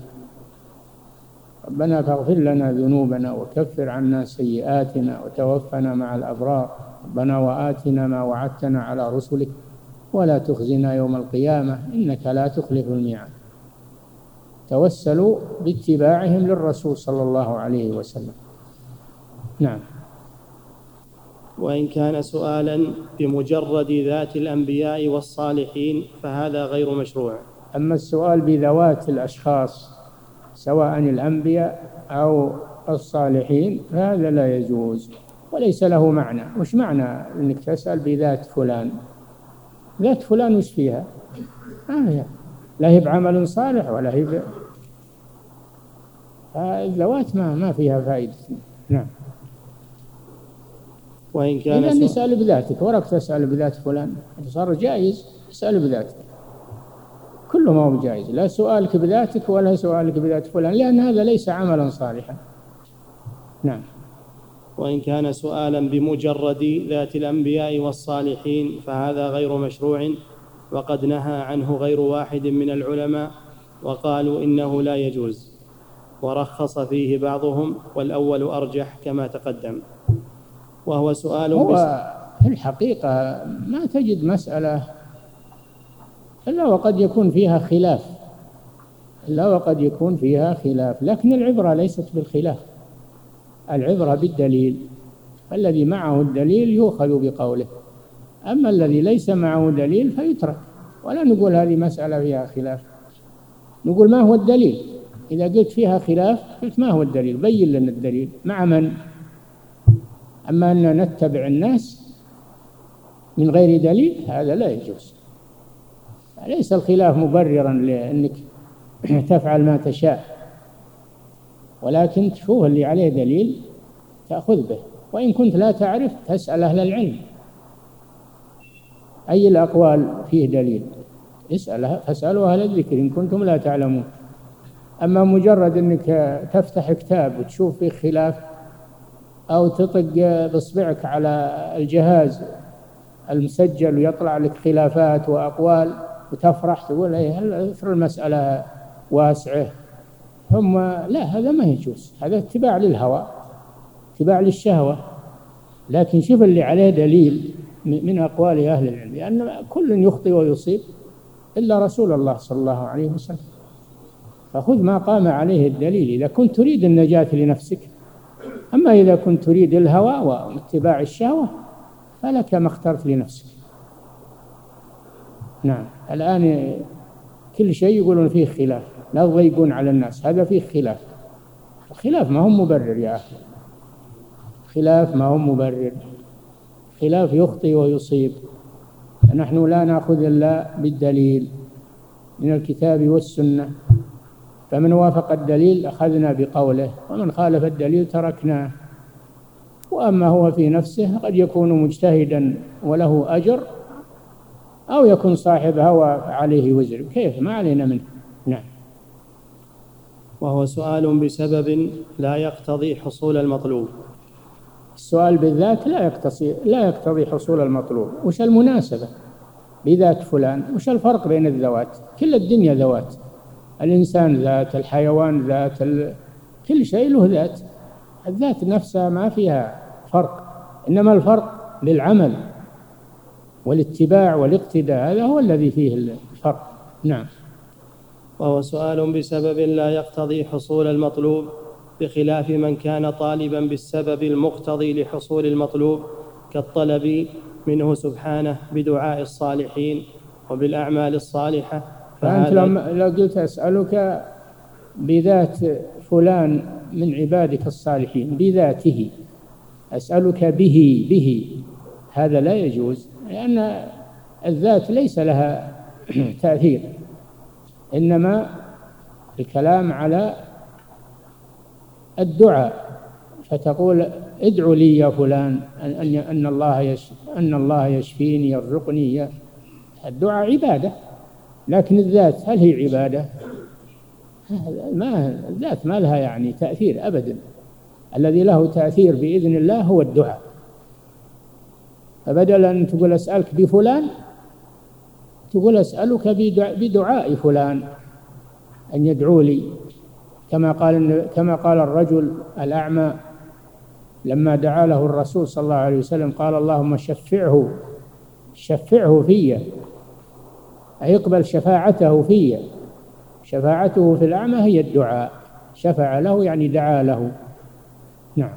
Speaker 3: ربنا فاغفر لنا ذنوبنا وكفر عنا سيئاتنا وتوفنا مع الأبرار. ربنا وآتنا ما وعدتنا على رسلك ولا تخزنا يوم القيامة إنك لا تخلف الميعاد. توسلوا باتباعهم للرسول صلى الله عليه وسلم. نعم.
Speaker 2: وإن كان سؤالا بمجرد ذات الأنبياء والصالحين فهذا غير مشروع.
Speaker 3: أما السؤال بذوات الأشخاص سواء الأنبياء أو الصالحين فهذا لا يجوز وليس له معنى. وش معنى أنك تسأل بذات فلان؟ ذات فلان وش فيها؟ آه لا هي بعمل صالح ولا هي ب... الذوات ما ما فيها فائدة. نعم.
Speaker 2: وإن كان
Speaker 3: إذا نسأل بذاتك، ورك تسأل بذات فلان صار جائز، اسأل بذاتك، كله ما هو جائز، لا سؤالك بذاتك ولا سؤالك بذات فلان، لأن هذا ليس عملا صالحا. نعم.
Speaker 2: وإن كان سؤالا بمجرد ذات الأنبياء والصالحين فهذا غير مشروع، وقد نهى عنه غير واحد من العلماء وقالوا إنه لا يجوز، ورخص فيه بعضهم، والأول أرجح كما تقدم، وهو سؤال
Speaker 3: هو في الحقيقة ما تجد مسألة إلا وقد يكون فيها خلاف، إلا وقد يكون فيها خلاف، لكن العبرة ليست بالخلاف، العبرة بالدليل، الذي معه الدليل يؤخذ بقوله، أما الذي ليس معه دليل فيترك. ولا نقول هذه مسألة فيها خلاف، نقول ما هو الدليل. إذا قلت فيها خلاف قلت ما هو الدليل، بين لنا الدليل مع من. أما أن نتبع الناس من غير دليل هذا لا يجوز. ليس الخلاف مبررا لأنك تفعل ما تشاء، ولكن تشوف اللي عليه دليل تأخذ به، وإن كنت لا تعرف تسأل أهل العلم أي الأقوال فيه دليل، اسأل فاسألوا أهل الذكر إن كنتم لا تعلمون. أما مجرد أنك تفتح كتاب وتشوف فيه خلاف أو تطق بإصبعك على الجهاز المسجل ويطلع لك خلافات وأقوال وتفرح تقول ايه اثر المسألة واسعة، ثم لا، هذا ما يجوز، هذا اتباع للهوى، اتباع للشهوة. لكن شوف اللي عليه دليل من أقوال أهل العلم، لأن كل يخطئ ويصيب إلا رسول الله صلى الله عليه وسلم. فخذ ما قام عليه الدليل إذا كنت تريد النجاة لنفسك. أما إذا كنت تريد الهوى واتباع الشهوة فلك ما اخترت لنفسك. نعم. الآن كل شيء يقولون فيه خلاف، لا تضيقون على الناس، هذا فيه خلاف. الخلاف ما هو مبرر يا أخي، خلاف ما هو مبرر، خلاف يخطئ ويصيب. نحن لا نأخذ إلا بالدليل من الكتاب والسنة، فمن وافق الدليل أخذنا بقوله، ومن خالف الدليل تركناه. وأما هو في نفسه قد يكون مجتهدا وله أجر، أو يكون صاحب هوى عليه وزر، كيف؟ ما علينا منه. نعم.
Speaker 2: وهو سؤال بسبب لا يقتضي حصول المطلوب.
Speaker 3: السؤال بالذات لا يقتضي لا يقتضي حصول المطلوب. وش المناسبة بذات فلان؟ وش الفرق بين الذوات؟ كل الدنيا ذوات، الإنسان ذات، الحيوان ذات، ال... كل شيء له ذات. الذات نفسها ما فيها فرق، إنما الفرق بالعمل والاتباع والاقتداء، هذا هو الذي فيه الفرق. نعم.
Speaker 2: وهو سؤال بسبب لا يقتضي حصول المطلوب، بخلاف من كان طالبا بالسبب المقتضي لحصول المطلوب، كالطلب منه سبحانه بدعاء الصالحين وبالأعمال الصالحة.
Speaker 3: فأنت لو قلت أسألك بذات فلان من عبادك الصالحين، بذاته، أسألك به به هذا لا يجوز، لأن الذات ليس لها تأثير، إنما الكلام على الدعاء. فتقول ادعو لي يا فلان أن أن الله أن الله يشفيني يرزقني. الدعاء عبادة، لكن الذات هل هي عبادة؟ ما الذات ما لها يعني تأثير أبدا. الذي له تأثير بإذن الله هو الدعاء. فبدل أن تقول أسألك بفلان تقول أسألك بدعاء فلان أن يدعو لي، كما قال كما قال الرجل الأعمى لما دعا له الرسول صلى الله عليه وسلم، قال اللهم شفعه شفعه في، يقبل شفاعته في. شفاعته في الأعمى هي الدعاء، شفع له يعني دعا له. نعم.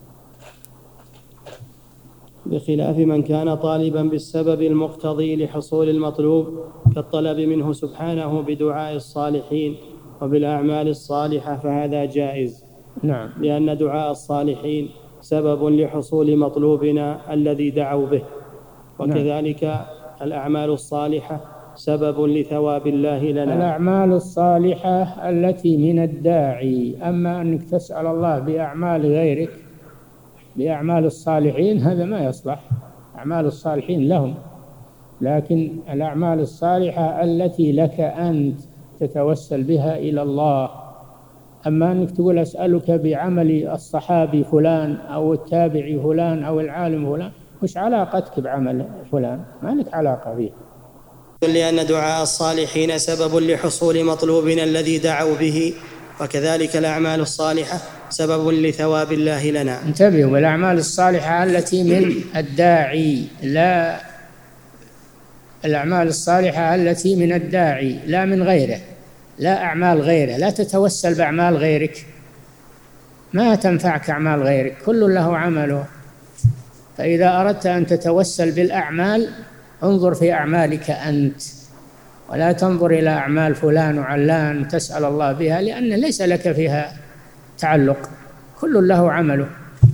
Speaker 2: بخلاف من كان طالبا بالسبب المقتضي لحصول المطلوب، كالطلب منه سبحانه بدعاء الصالحين وبالأعمال الصالحة، فهذا جائز.
Speaker 3: نعم.
Speaker 2: لأن دعاء الصالحين سبب لحصول مطلوبنا الذي دعوا به، وكذلك نعم. الأعمال الصالحة سبب لثواب الله لنا.
Speaker 3: الأعمال الصالحة التي من الداعي، أما أنك تسأل الله بأعمال غيرك بأعمال الصالحين هذا ما يصلح. أعمال الصالحين لهم، لكن الأعمال الصالحة التي لك أنت تتوسل بها إلى الله. أما أنك تقول أسألك بعمل الصحابي فلان أو التابعي فلان أو العالم فلان، وش علاقتك بعمل فلان؟ ما لك علاقة به.
Speaker 2: لأن دعاء الصالحين سبب لحصول مطلوبنا الذي دعوا به، وكذلك الأعمال الصالحة سبب لثواب الله لنا.
Speaker 3: انتبهوا، والأعمال الصالحة التي من الداعي، لا الأعمال الصالحة التي من الداعي لا من غيره، لا أعمال غيره. لا تتوسل بأعمال غيرك، ما تنفعك أعمال غيرك، كل له عمله. فإذا أردت أن تتوسل بالأعمال انظر في أعمالك أنت، ولا تنظر إلى أعمال فلان وعلان تسأل الله بها، لأن ليس لك فيها تعلق، كل له عمله.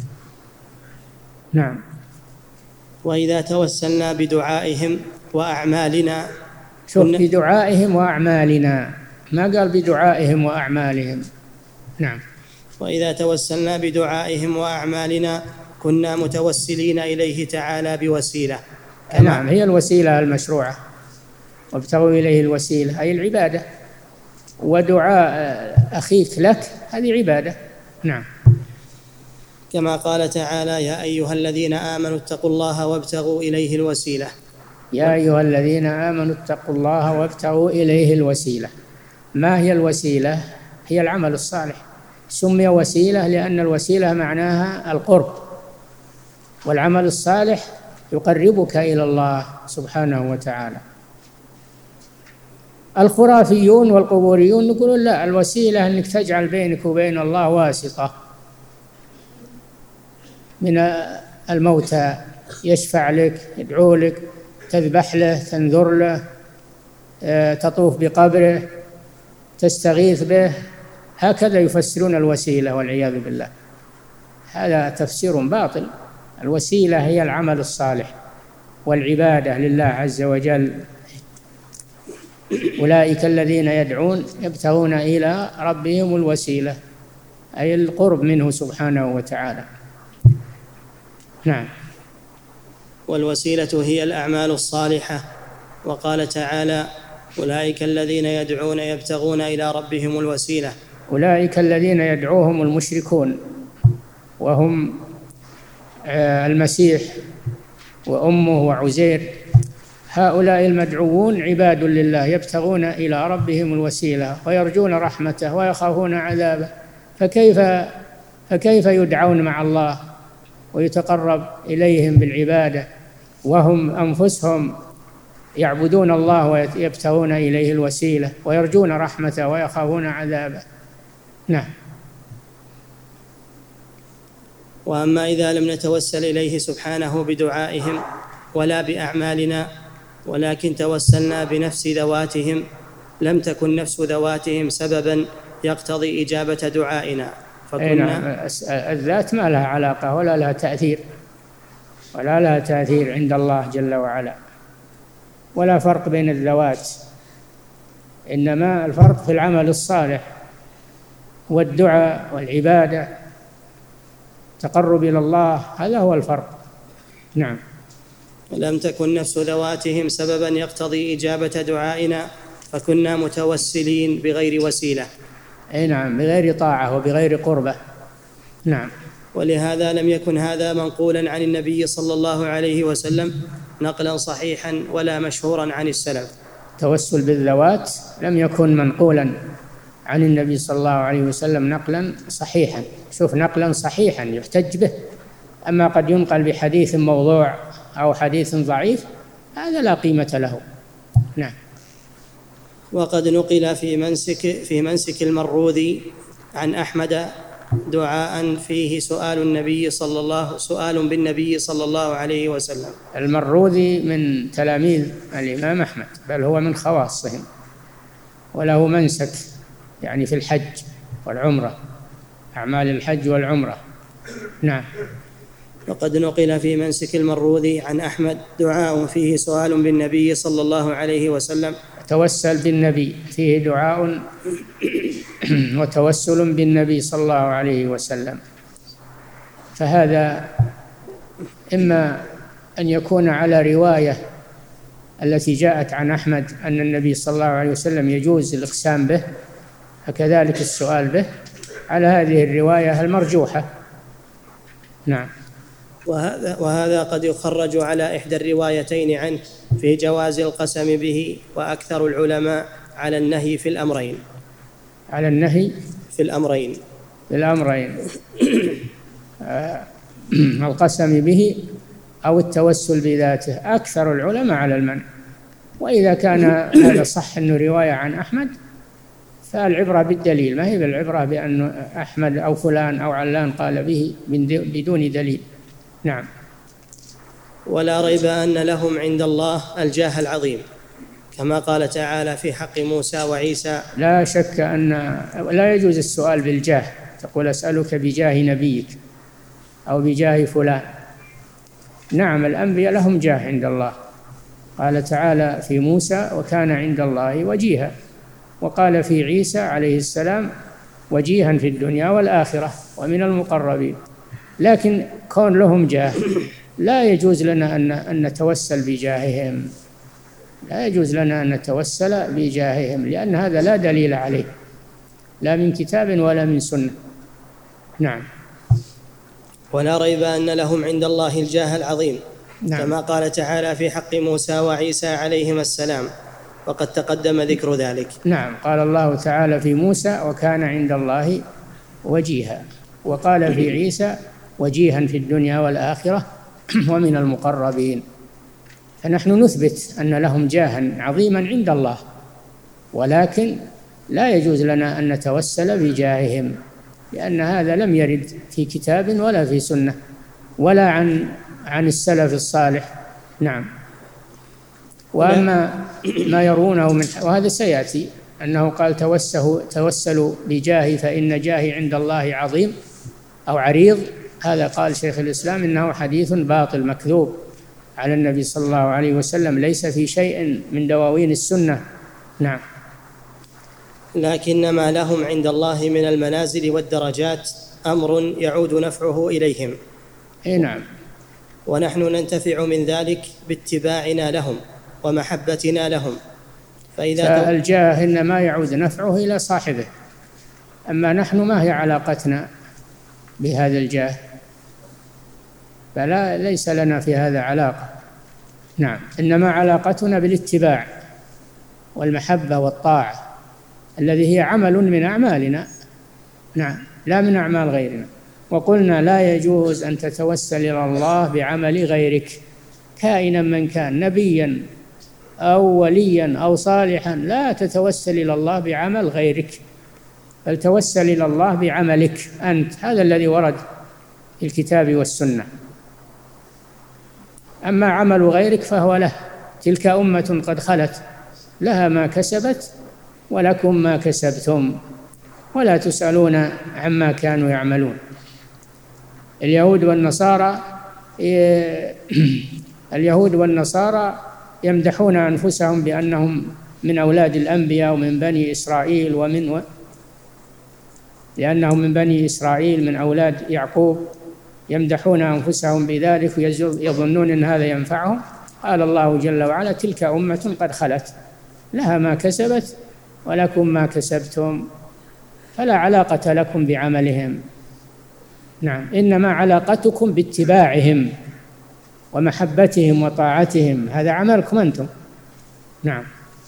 Speaker 3: نعم.
Speaker 2: وإذا توسلنا بدعائهم وأعمالنا،
Speaker 3: شوف، بدعائهم وأعمالنا، ما قال بدعائهم وأعمالهم. نعم.
Speaker 2: وإذا توسلنا بدعائهم وأعمالنا كنا متوسلين إليه تعالى بوسيلة.
Speaker 3: نعم، هي الوسيلة المشروعة، وابتغوا إليه الوسيلة أي العبادة، ودعاء أخيك لك هذه عبادة. نعم.
Speaker 2: كما قال تعالى يا أيها الذين آمنوا اتقوا الله وابتغوا إليه الوسيلة.
Speaker 3: يا أيها الذين آمنوا اتقوا الله وابتغوا إليه الوسيلة. ما هي الوسيلة؟ هي العمل الصالح. سمي وسيلة لأن الوسيلة معناها القرب، والعمل الصالح يقربك إلى الله سبحانه وتعالى. الخرافيون والقبوريون يقولون لا، الوسيلة أنك تجعل بينك وبين الله واسطة من الموتى، يشفع لك، يدعو لك، تذبح له، تنذر له، تطوف بقبره، تستغيث به. هكذا يفسرون الوسيلة والعياذ بالله. هذا تفسير باطل. الوسيلة هي العمل الصالح والعبادة لله عز وجل. أولئك الذين يدعون يبتغون إلى ربهم الوسيلة، أي القرب منه سبحانه وتعالى. نعم.
Speaker 2: والوسيلة هي الأعمال الصالحة. وقال تعالى: أولئك الذين يدعون يبتغون إلى ربهم الوسيلة.
Speaker 3: أولئك الذين يدعوهم المشركون، وهم المسيح وأمه وعزير. هؤلاء المدعوون عباد لله يبتغون إلى ربهم الوسيلة ويرجون رحمته ويخافون عذابه، فكيف فكيف يدعون مع الله ويتقرب إليهم بالعبادة وهم أنفسهم يعبدون الله ويبتغون إليه الوسيلة ويرجون رحمته ويخافون عذابه؟ نعم.
Speaker 2: وأما إذا لم نتوسل إليه سبحانه بدعائهم ولا بأعمالنا، ولكن توسلنا بنفس ذواتهم، لم تكن نفس ذواتهم سببا يقتضي إجابة دعائنا،
Speaker 3: فكنا الذات ما لها علاقة ولا لها تأثير ولا لها تأثير عند الله جل وعلا، ولا فرق بين الذوات، إنما الفرق في العمل الصالح والدعاء والعبادة، تقرب إلى الله، هذا هو الفرق. نعم.
Speaker 2: لم تكن نفس ذواتهم سببا يقتضي إجابة دعائنا، فكنا متوسلين بغير وسيلة.
Speaker 3: أي نعم، بغير طاعة وبغير قربة. نعم.
Speaker 2: ولهذا لم يكن هذا منقولا عن النبي صلى الله عليه وسلم نقلا صحيحا ولا مشهورا عن السلف.
Speaker 3: التوسل بالذوات لم يكن منقولا عن النبي صلى الله عليه وسلم نقلا صحيحا. شوف، نقلا صحيحا يحتج به، أما قد ينقل بحديث موضوع أو حديث ضعيف هذا لا قيمة له. نعم.
Speaker 2: وقد نقل في منسك في منسك المروذي عن أحمد دعاء فيه سؤال النبي صلى الله سؤال بالنبي صلى الله عليه وسلم.
Speaker 3: المروذي من تلاميذ الإمام أحمد، بل هو من خواصهم، وله منسك يعني في الحج والعمرة، أعمال الحج والعمرة. نعم.
Speaker 2: وقد نقل في منسك المروذي عن أحمد دعاء فيه سؤال بالنبي صلى الله عليه وسلم.
Speaker 3: توسل بالنبي فيه دعاء وتوسل بالنبي صلى الله عليه وسلم، فهذا إما أن يكون على رواية التي جاءت عن أحمد أن النبي صلى الله عليه وسلم يجوز الإقسام به، فكذلك السؤال به على هذه الرواية المرجوحة. نعم.
Speaker 2: وهذا, وهذا قد يخرج على إحدى الروايتين عنه في جواز القسم به، وأكثر العلماء على النهي في الأمرين.
Speaker 3: على النهي
Speaker 2: في الأمرين
Speaker 3: في الأمرين القسم به أو التوسل بذاته، أكثر العلماء على المنع. وإذا كان هذا صح أنه رواية عن أحمد فالعبرة بالدليل، ما هي بالعبرة بأن أحمد أو فلان أو علان قال به بدون دليل. نعم.
Speaker 2: ولا ريب أن لهم عند الله الجاه العظيم، كما قال تعالى في حق موسى وعيسى.
Speaker 3: لا شك أن لا يجوز السؤال بالجاه، تقول أسألك بجاه نبيك أو بجاه فلان. نعم، الأنبياء لهم جاه عند الله، قال تعالى في موسى وكان عند الله وجيها، وقال في عيسى عليه السلام وجيها في الدنيا والآخرة ومن المقربين. لكن كون لهم جاه لا يجوز لنا أن نتوسل بجاههم، لا يجوز لنا أن نتوسل بجاههم، لأن هذا لا دليل عليه لا من كتاب ولا من سنة. نعم.
Speaker 2: ولا ريب أن لهم عند الله الجاه العظيم. نعم. كما قال تعالى في حق موسى وعيسى عليهما السلام، وقد تقدم ذكر ذلك.
Speaker 3: نعم. قال الله تعالى في موسى وكان عند الله وجيها، وقال في عيسى وجيها في الدنيا والآخرة ومن المقربين. فنحن نثبت أن لهم جاها عظيما عند الله، ولكن لا يجوز لنا أن نتوسل بجاههم، لأن هذا لم يرد في كتاب ولا في سنة ولا عن عن السلف الصالح. نعم. وأما ما يرونه من، وهذا سيأتي، أنه قال توسلوا توسلوا بجاهي فإن جاهي عند الله عظيم أو عريض، هذا قال شيخ الإسلام إنه حديث باطل مكذوب على النبي صلى الله عليه وسلم، ليس في شيء من دواوين السنة. نعم.
Speaker 2: لكن ما لهم عند الله من المنازل والدرجات أمر يعود نفعه إليهم.
Speaker 3: إيه نعم.
Speaker 2: ونحن ننتفع من ذلك باتباعنا لهم ومحبتنا لهم.
Speaker 3: فإذا الجاه إنما يعود نفعه إلى صاحبه، أما نحن ما هي علاقتنا بهذا الجاه، فلا ليس لنا في هذا علاقة. نعم. إنما علاقتنا بالاتباع والمحبة والطاعة، الذي هي عمل من أعمالنا. نعم. لا من أعمال غيرنا. وقلنا لا يجوز أن تتوسل إلى الله بعمل غيرك كائنا من كان، نبيا أو وليا أو صالحا، لا تتوسل إلى الله بعمل غيرك، بل توسل إلى الله بعملك أنت، هذا الذي ورد في الكتاب والسنة. أما عمل غيرك فهو له، تلك أمة قد خلت لها ما كسبت ولكم ما كسبتم ولا تسألون عما كانوا يعملون. اليهود والنصارى اليهود والنصارى يمدحون أنفسهم بأنهم من أولاد الأنبياء ومن بني إسرائيل، ومن و... لأنهم من بني إسرائيل من أولاد يعقوب، يمدحون أنفسهم بذلك ويظنون أن هذا ينفعهم. قال الله جل وعلا تلك أمة قد خلت لها ما كسبت ولكم ما كسبتم، فلا علاقة لكم بعملهم. نعم. إنما علاقتكم باتباعهم ومحبتهم وطاعتهم، هذا عملكم أنتم. نعم.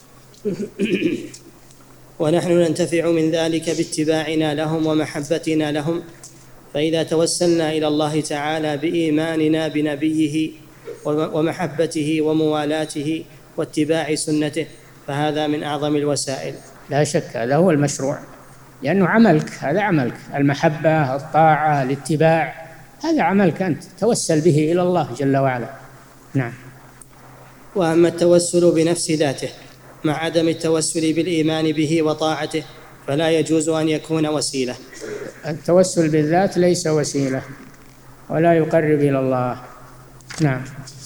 Speaker 2: ونحن ننتفع من ذلك باتباعنا لهم ومحبتنا لهم. فإذا توسلنا إلى الله تعالى بإيماننا بنبيه ومحبته وموالاته واتباع سنته، فهذا من أعظم الوسائل.
Speaker 3: لا شك هذا هو المشروع، لأنه عملك، هذا عملك، المحبة الطاعة الاتباع، هذا عملك أنت، توسل به إلى الله جل وعلا. نعم.
Speaker 2: وأما التوسل بنفس ذاته مع عدم التوسل بالإيمان به وطاعته فلا يجوز أن يكون وسيلة.
Speaker 3: التوسل بالذات ليس وسيلة ولا يقرب إلى الله. نعم.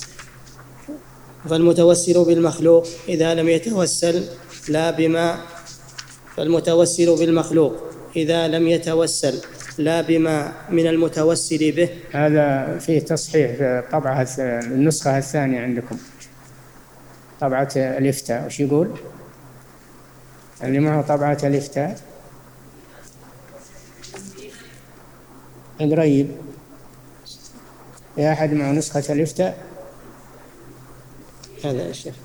Speaker 2: فالمتوسل بالمخلوق إذا لم يتوسل لا بما فالمتوسل بالمخلوق إذا لم يتوسل لا بما من المتوسل به.
Speaker 3: هذا فيه تصحيح في طبعة النسخة الثانية عندكم، طبعة الإفتاء. وش يقول اللي معه طبعة الإفتاء؟ قريب يا أحد معه نسخة الإفتاء؟
Speaker 2: هذا يا شيخ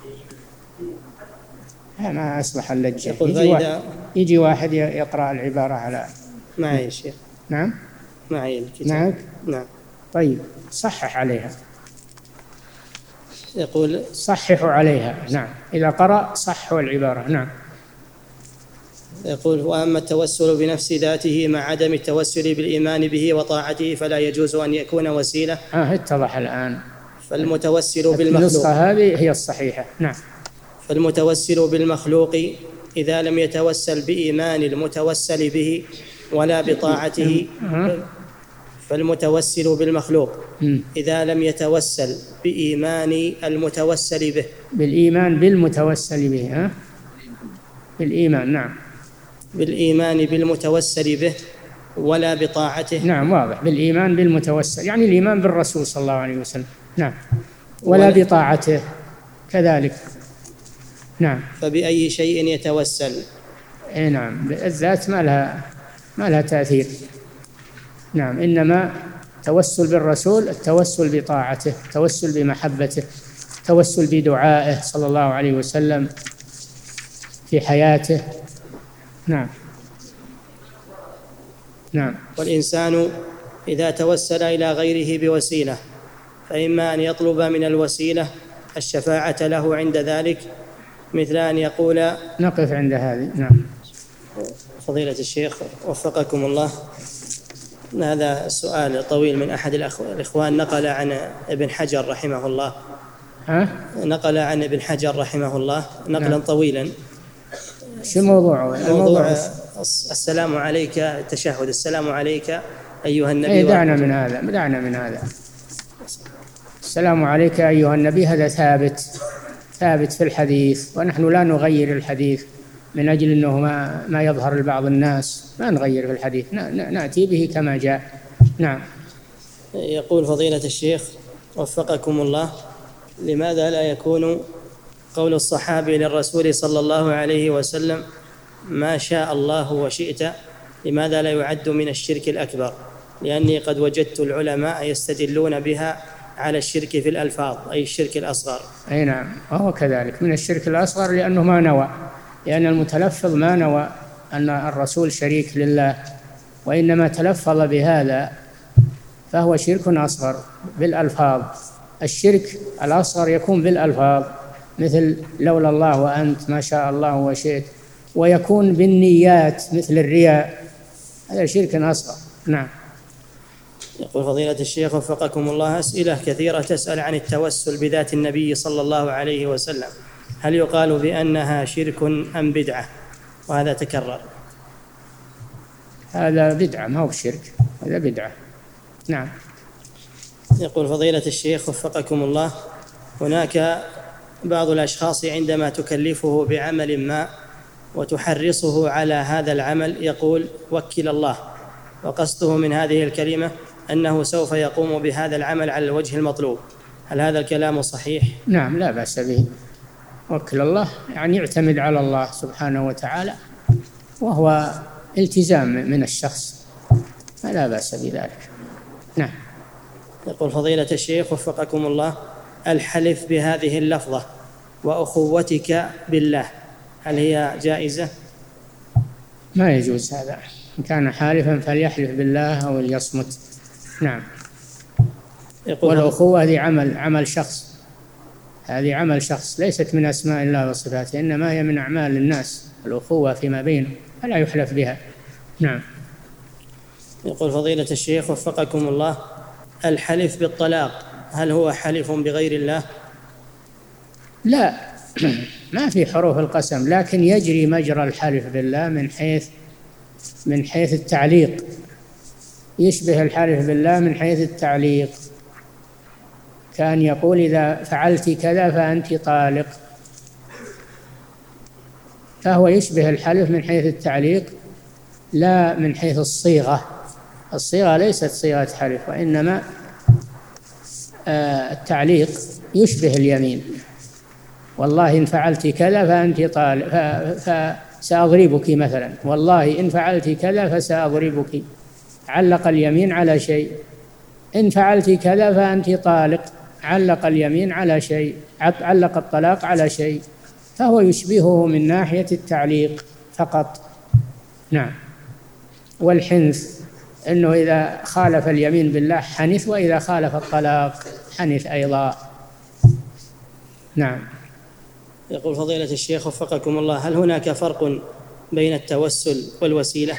Speaker 3: ما أصلح اللجة.
Speaker 2: يجي واحد,
Speaker 3: يجي واحد يقرأ العبارة على
Speaker 2: معي يا شيخ.
Speaker 3: نعم
Speaker 2: معي الكتاب.
Speaker 3: معك؟
Speaker 2: نعم.
Speaker 3: طيب صحح عليها.
Speaker 2: يقول
Speaker 3: صححوا عليها. نعم. إذا قرأ صحوا العبارة. نعم.
Speaker 2: يقول وأما التوسل بنفس ذاته مع عدم التوسل بالإيمان به وطاعته فلا يجوز أن يكون وسيلة.
Speaker 3: آه اتضح الآن.
Speaker 2: فالمتوسل بالمخلوق،
Speaker 3: النسخة هذه هي الصحيحة. نعم.
Speaker 2: فالمتوسل بالمخلوق إذا لم يتوسل بإيمان المتوسل به ولا بطاعته فالمتوسل بالمخلوق إذا لم يتوسل بإيمان المتوسل به
Speaker 3: بالإيمان بالمتوسل به ها؟ بالإيمان. نعم.
Speaker 2: بالإيمان بالمتوسل به ولا بطاعته.
Speaker 3: نعم واضح. بالإيمان بالمتوسل يعني الإيمان بالرسول صلى الله عليه وسلم. نعم. ولا, ولا بطاعته كذلك. نعم.
Speaker 2: فبأي شيء يتوسل؟
Speaker 3: اي نعم. الذات ما لها ما لها تأثير. نعم. إنما توسل بالرسول التوسل بطاعته، التوسل بمحبته، التوسل بدعائه صلى الله عليه وسلم في حياته. نعم. نعم.
Speaker 2: والإنسان إذا توسل إلى غيره بوسيلة فإما أن يطلب من الوسيلة الشفاعة له عند ذلك، مثل أن يقول.
Speaker 3: نقف عند هذه. نعم.
Speaker 2: فضيلة الشيخ وفقكم الله، هذا سؤال طويل من أحد الإخوان، نقل عن ابن حجر رحمه الله
Speaker 3: ها؟
Speaker 2: نقل عن ابن حجر رحمه الله نقلا نعم. طويلا.
Speaker 3: شو موضوعه؟
Speaker 2: الموضوع السلام عليك، التشهد، السلام عليك أيها النبي.
Speaker 3: ايه دعنا من هذا، دعنا من هذا. السلام عليك أيها النبي هذا ثابت ثابت في الحديث، ونحن لا نغير الحديث من أجل أنه ما, ما يظهر لبعض الناس، ما نغير في الحديث، نأتي به كما جاء. نعم.
Speaker 2: يقول فضيلة الشيخ وفقكم الله، لماذا لا يكون قول الصحابي للرسول صلى الله عليه وسلم ما شاء الله وشئت، لماذا لا يعد من الشرك الأكبر؟ لأني قد وجدت العلماء يستدلون بها على الشرك في الألفاظ، أي الشرك الأصغر.
Speaker 3: أي نعم، وهو كذلك من الشرك الأصغر، لأنه ما نوى، لأن المتلفظ ما نوى أن الرسول شريك لله، وإنما تلفظ بهذا، فهو شرك أصغر بالألفاظ. الشرك الأصغر يكون بالألفاظ، مثل لولا الله وأنت، ما شاء الله وشئت، ويكون بالنيات مثل الرياء، هذا شرك أصغر. نعم.
Speaker 2: يقول فضيلة الشيخ وفقكم الله، أسئلة كثيرة تسأل عن التوسل بذات النبي صلى الله عليه وسلم، هل يقال بأنها شرك أم بدعة؟ وهذا تكرر.
Speaker 3: هذا بدعة، ما هو بشرك، هذا بدعة. نعم.
Speaker 2: يقول فضيلة الشيخ وفقكم الله، هناك بعض الأشخاص عندما تكلفه بعمل ما وتحرصه على هذا العمل يقول وكل الله، وقصده من هذه الكلمة أنه سوف يقوم بهذا العمل على الوجه المطلوب، هل هذا الكلام صحيح؟
Speaker 3: نعم، لا بأس به. وكل الله يعني يعتمد على الله سبحانه وتعالى، وهو التزام من الشخص، فلا بأس بذلك. نعم.
Speaker 2: يقول فضيلة الشيخ وفقكم الله، الحلف بهذه اللفظة وأخوتك بالله، هل هي جائزة؟
Speaker 3: ما يجوز هذا، إن كان حالفا فليحلف بالله أو ليصمت. نعم. والأخوة هذه عمل عمل شخص، هذه عمل شخص، ليست من أسماء الله وصفاته، إنما هي من أعمال الناس، الأخوة فيما بينهم، فلا يحلف بها. نعم.
Speaker 2: يقول فضيلة الشيخ وفقكم الله، الحلف بالطلاق هل هو حلف بغير الله؟
Speaker 3: لا، ما في حروف القسم، لكن يجري مجرى الحلف بالله من حيث من حيث التعليق، يشبه الحلف بالله من حيث التعليق، كان يقول إذا فعلت كذا فأنت طالق، فهو يشبه الحلف من حيث التعليق لا من حيث الصيغة. الصيغة ليست صيغة حلف، وإنما التعليق يشبه اليمين، والله إن فعلت كذا فأنت طالق فسأضربك مثلا، والله إن فعلت كذا فسأضربك، علق اليمين على شيء. إن فعلت كذا فأنت طالق، علق اليمين على شيء، علق الطلاق على شيء، فهو يشبهه من ناحية التعليق فقط. نعم. والحنث أنه إذا خالف اليمين بالله حنث، وإذا خالف الطلاق حنث أيضا. نعم.
Speaker 2: يقول فضيلة الشيخ وفقكم الله، هل هناك فرق بين التوسل والوسيلة؟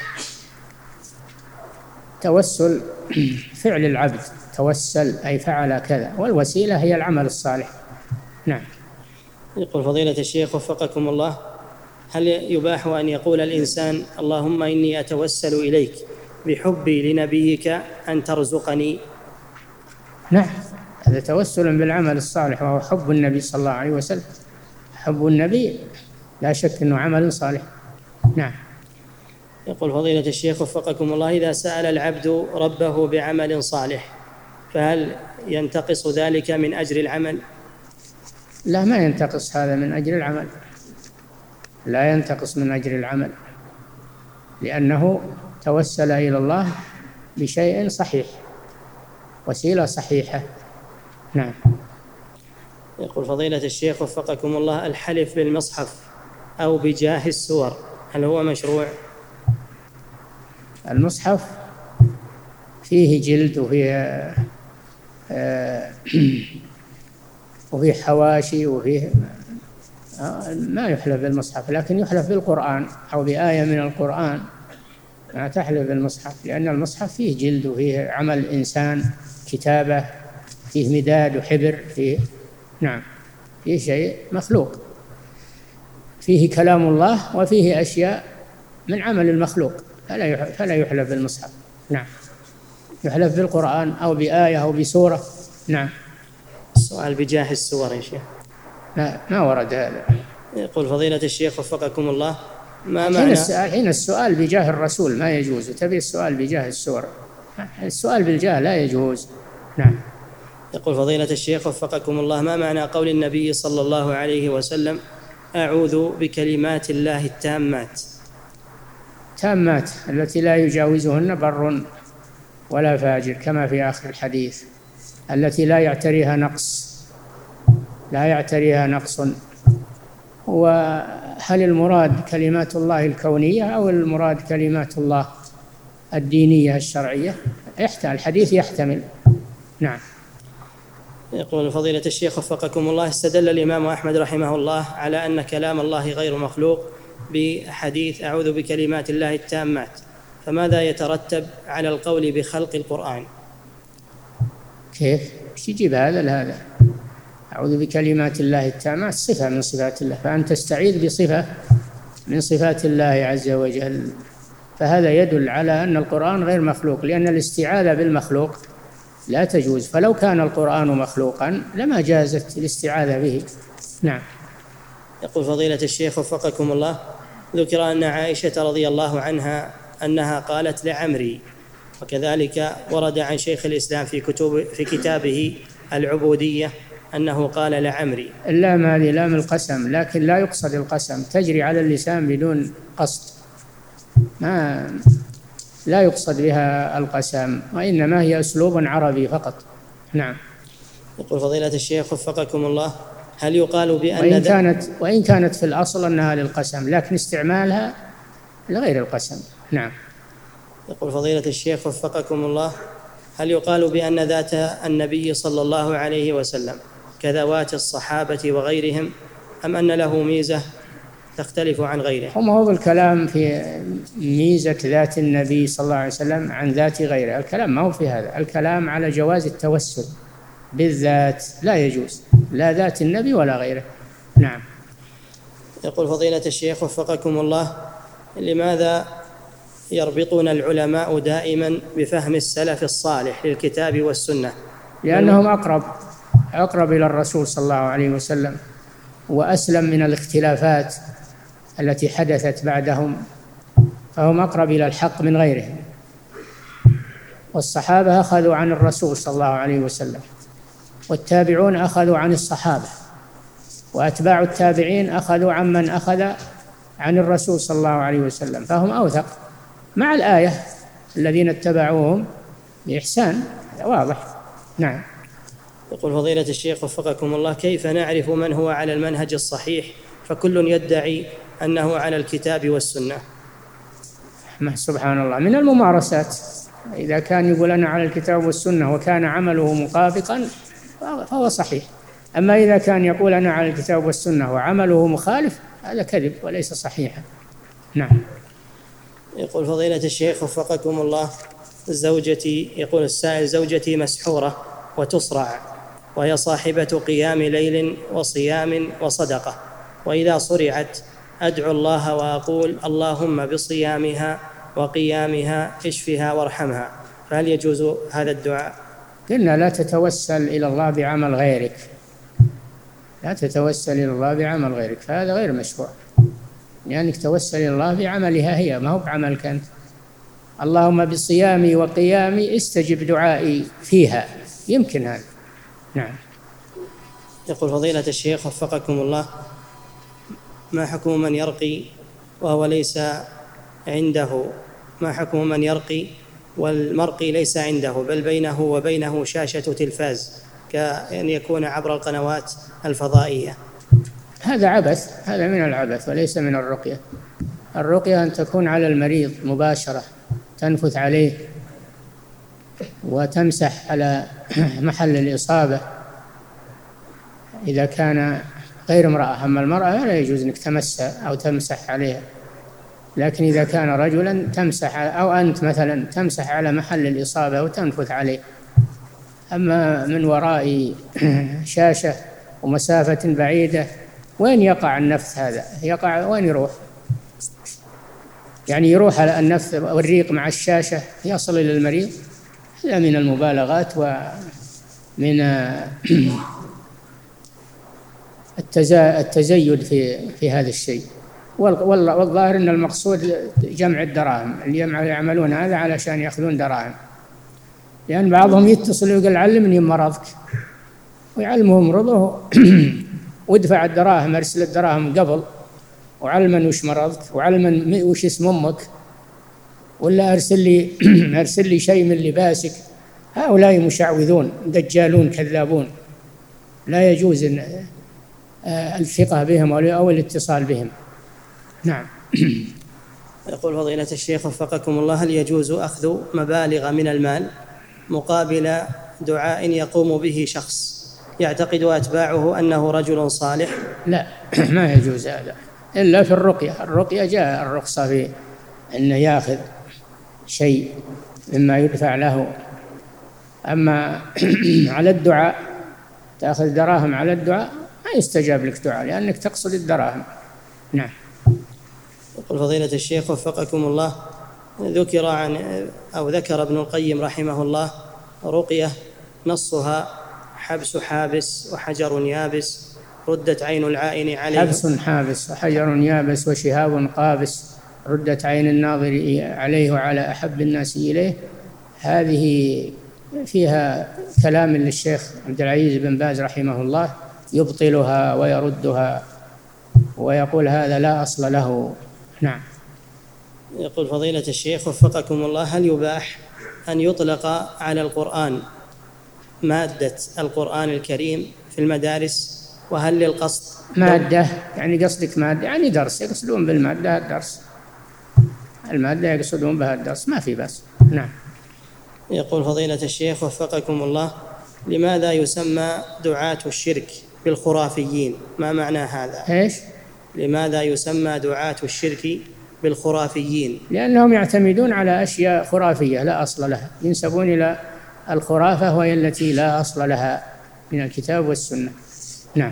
Speaker 3: توسل فعل العبد، توسل أي فعل كذا، والوسيلة هي العمل الصالح. نعم.
Speaker 2: يقول فضيلة الشيخ وفقكم الله، هل يباح أن يقول الإنسان اللهم إني أتوسل إليك بحبي لنبيك أن ترزقني؟
Speaker 3: نعم، هذا توسل بالعمل الصالح، وهو حب النبي صلى الله عليه وسلم. حب النبي لا شك أنه عمل صالح. نعم.
Speaker 2: يقول فضيلة الشيخ وفقكم الله، إذا سأل العبد ربه بعمل صالح فهل ينتقص ذلك من أجر العمل؟
Speaker 3: لا، ما ينتقص هذا من أجر العمل، لا ينتقص من أجر العمل، لأنه توسل إلى الله بشيء صحيح، وسيلة صحيحة. نعم.
Speaker 2: يقول فضيلة الشيخ وفقكم الله، الحلف بالمصحف أو بجاه السور هل هو مشروع؟
Speaker 3: المصحف فيه جلد وفيه وفيه حواشي وفيه ما يحلف بالمصحف، لكن يحلف بالقرآن أو بآية من القرآن، ما تحلف بالمصحف، لأن المصحف فيه جلد وفيه عمل إنسان، كتابة، فيه مداد وحبر، فيه نعم فيه شيء مخلوق، فيه كلام الله وفيه أشياء من عمل المخلوق، فلا فلا يحلف بالمصحف. نعم، يحلف بالقرآن أو بآية أو بسورة. نعم.
Speaker 2: السؤال بجاه السور يا شيخ.
Speaker 3: لا، ما ورد هذا.
Speaker 2: يقول فضيلة الشيخ وفقكم الله، ما معنى
Speaker 3: حين السؤال, حين السؤال بجاه الرسول ما يجوز، تبي السؤال بجاه السور، السؤال بالجاه لا يجوز. نعم.
Speaker 2: يقول فضيلة الشيخ وفقكم الله، ما معنى قول النبي صلى الله عليه وسلم أعوذ بكلمات الله التامات؟
Speaker 3: تامات التي لا يجاوزهن بر ولا فاجر، كما في آخر الحديث، التي لا يعتريها نقص، لا يعتريها نقص. وهل المراد كلمات الله الكونية أو المراد كلمات الله الدينية الشرعية؟ يحتمل، الحديث يحتمل. نعم.
Speaker 2: يقول فضيلة الشيخ وفقكم الله، استدل الإمام أحمد رحمه الله على أن كلام الله غير مخلوق بحديث أعوذ بكلمات الله التامات، فماذا يترتب على القول بخلق القرآن؟
Speaker 3: كيف؟ ايش يجيب هذا لهذا؟ أعوذ بكلمات الله التامات صفة من صفات الله، فأن تستعيذ بصفة من صفات الله عز وجل، فهذا يدل على أن القرآن غير مخلوق، لأن الاستعاذة بالمخلوق لا تجوز، فلو كان القرآن مخلوقا لما جازت الاستعاذة به. نعم.
Speaker 2: يقول فضيلة الشيخ وفقكم الله، ذكر أن عائشة رضي الله عنها أنها قالت لعمري، وكذلك ورد عن شيخ الإسلام في كتب في كتابه العبودية أنه قال لعمري.
Speaker 3: اللام هذه لام القسم، لكن لا يقصد القسم، تجري على اللسان بدون قصد، ما لا يقصد بها القسم، وإنما هي أسلوب عربي فقط. نعم.
Speaker 2: يقول فضيلة الشيخ وفقكم الله، هل يقال بأن
Speaker 3: وإن كانت وإن كانت في الأصل أنها للقسم، لكن استعمالها لغير القسم. نعم.
Speaker 2: يقول فضيلة الشيخ وفقكم الله، هل يقال بأن ذات النبي صلى الله عليه وسلم كذوات الصحابة وغيرهم، أم أن له ميزة تختلف عن غيره؟
Speaker 3: وما هو بالكلام في ميزة ذات النبي صلى الله عليه وسلم عن ذات غيره، الكلام ما هو في هذا، الكلام على جواز التوسل بالذات، لا يجوز لا ذات النبي ولا غيره. نعم.
Speaker 2: يقول فضيلة الشيخ وفقكم الله، لماذا يربطون العلماء دائما بفهم السلف الصالح للكتاب والسنة؟
Speaker 3: لأنهم أقرب أقرب إلى الرسول صلى الله عليه وسلم، وأسلم من الاختلافات التي حدثت بعدهم، فهم أقرب إلى الحق من غيرهم. والصحابة أخذوا عن الرسول صلى الله عليه وسلم، والتابعون أخذوا عن الصحابة، وأتباع التابعين أخذوا عن من أخذ عن الرسول صلى الله عليه وسلم، فهم أوثق مع الآية الذين اتبعوهم بإحسان، هذا واضح. نعم.
Speaker 2: يقول فضيلة الشيخ وفقكم الله، كيف نعرف من هو على المنهج الصحيح فكل يدعي أنه على الكتاب والسنة؟
Speaker 3: سبحان الله، من الممارسات، إذا كان يقول أنا على الكتاب والسنة وكان عمله مطابقا فهو صحيح، أما إذا كان يقول أنا على الكتاب والسنة وعمله مخالف هذا كذب وليس صحيحا. نعم.
Speaker 2: يقول فضيلة الشيخ وفقكم الله، زوجتي يقول السائل زوجتي مسحورة وتصرع، وهي صاحبة قيام ليل وصيام وصدقة، وإذا صرعت أدعو الله وأقول اللهم بصيامها وقيامها اشفها وارحمها، فهل يجوز هذا الدعاء؟
Speaker 3: قلنا لا تتوسل إلى الله بعمل غيرك، لا تتوسل إلى الله بعمل غيرك، فهذا غير مشروع، يعني توسل إلى الله بعملها هي، ما هو بعملك أنت. اللهم بصيامي وقيامي استجب دعائي فيها، يمكن هذا. نعم.
Speaker 2: يقول فضيلة الشيخ وفقكم الله، ما حكم من يرقي وهو ليس عنده ما حكم من يرقي والمرقي ليس عنده بل بينه وبينه شاشة تلفاز كأن يكون عبر القنوات الفضائية؟
Speaker 3: هذا عبث، هذا من العبث وليس من الرقية. الرقية أن تكون على المريض مباشرة، تنفث عليه وتمسح على محل الإصابة إذا كان غير امرأة. أما المرأة لا يجوز أنك تمسها أو تمسح عليها، لكن إذا كان رجلا تمسح، أو أنت مثلا تمسح على محل الإصابة وتنفث عليه. أما من وراء شاشة ومسافة بعيدة وين يقع النفث هذا؟ يقع وين يروح؟ يعني يروح على النفث والريق مع الشاشة يصل إلى المريض. هذا من المبالغات ومن التزيد في في هذا الشيء. والظاهر أن المقصود جمع الدراهم، اللي يعملون هذا علشان يأخذون دراهم، لأن بعضهم يتصل ويقول علمني مرضك، ويعلمه مرضه وادفع الدراهم، أرسل الدراهم قبل، وعلمن وش مرضك، وعلمن وش اسم أمك، ولا أرسل لي أرسل لي شيء من لباسك. هؤلاء مشعوذون دجالون كذابون، لا يجوز الثقة بهم أو الاتصال بهم. نعم.
Speaker 2: يقول فضيلة الشيخ وفقكم الله: هل يجوز أخذ مبالغ من المال مقابل دعاء يقوم به شخص يعتقد أتباعه أنه رجل صالح؟
Speaker 3: لا، ما يجوز هذا إلا في الرقية. الرقية جاء الرخصة في أنه يأخذ شيء مما يدفع له. أما على الدعاء تأخذ دراهم على الدعاء ما يستجاب لك دعاء، لأنك تقصد الدراهم. نعم.
Speaker 2: يقول فضيلة الشيخ وفقكم الله: ذكر عن أو ذكر ابن القيم رحمه الله رقية نصها حبس حابس وحجر يابس ردت عين العائن عليه.
Speaker 3: حبس حابس وحجر يابس وشهاب قابس ردت عين الناظر عليه وعلى أحب الناس إليه. هذه فيها كلام للشيخ عبد العزيز بن باز رحمه الله يبطلها ويردها ويقول هذا لا أصل له. نعم.
Speaker 2: يقول فضيلة الشيخ وفقكم الله: هل يباح أن يطلق على القرآن مادة القرآن الكريم في المدارس؟ وهل للقصد
Speaker 3: مادة يعني قصدك مادة يعني درس، يقصدون بالمادة الدرس، المادة يقصدون بها الدرس، ما في بس. نعم.
Speaker 2: يقول فضيلة الشيخ وفقكم الله: لماذا يسمى دعاة الشرك بالخرافيين؟ ما معنى هذا؟
Speaker 3: إيش؟
Speaker 2: لماذا يسمى دعاة الشرك بالخرافيين؟
Speaker 3: لأنهم يعتمدون على أشياء خرافية لا أصل لها، ينسبون إلى الخرافة وهي التي لا أصل لها من الكتاب والسنة. نعم.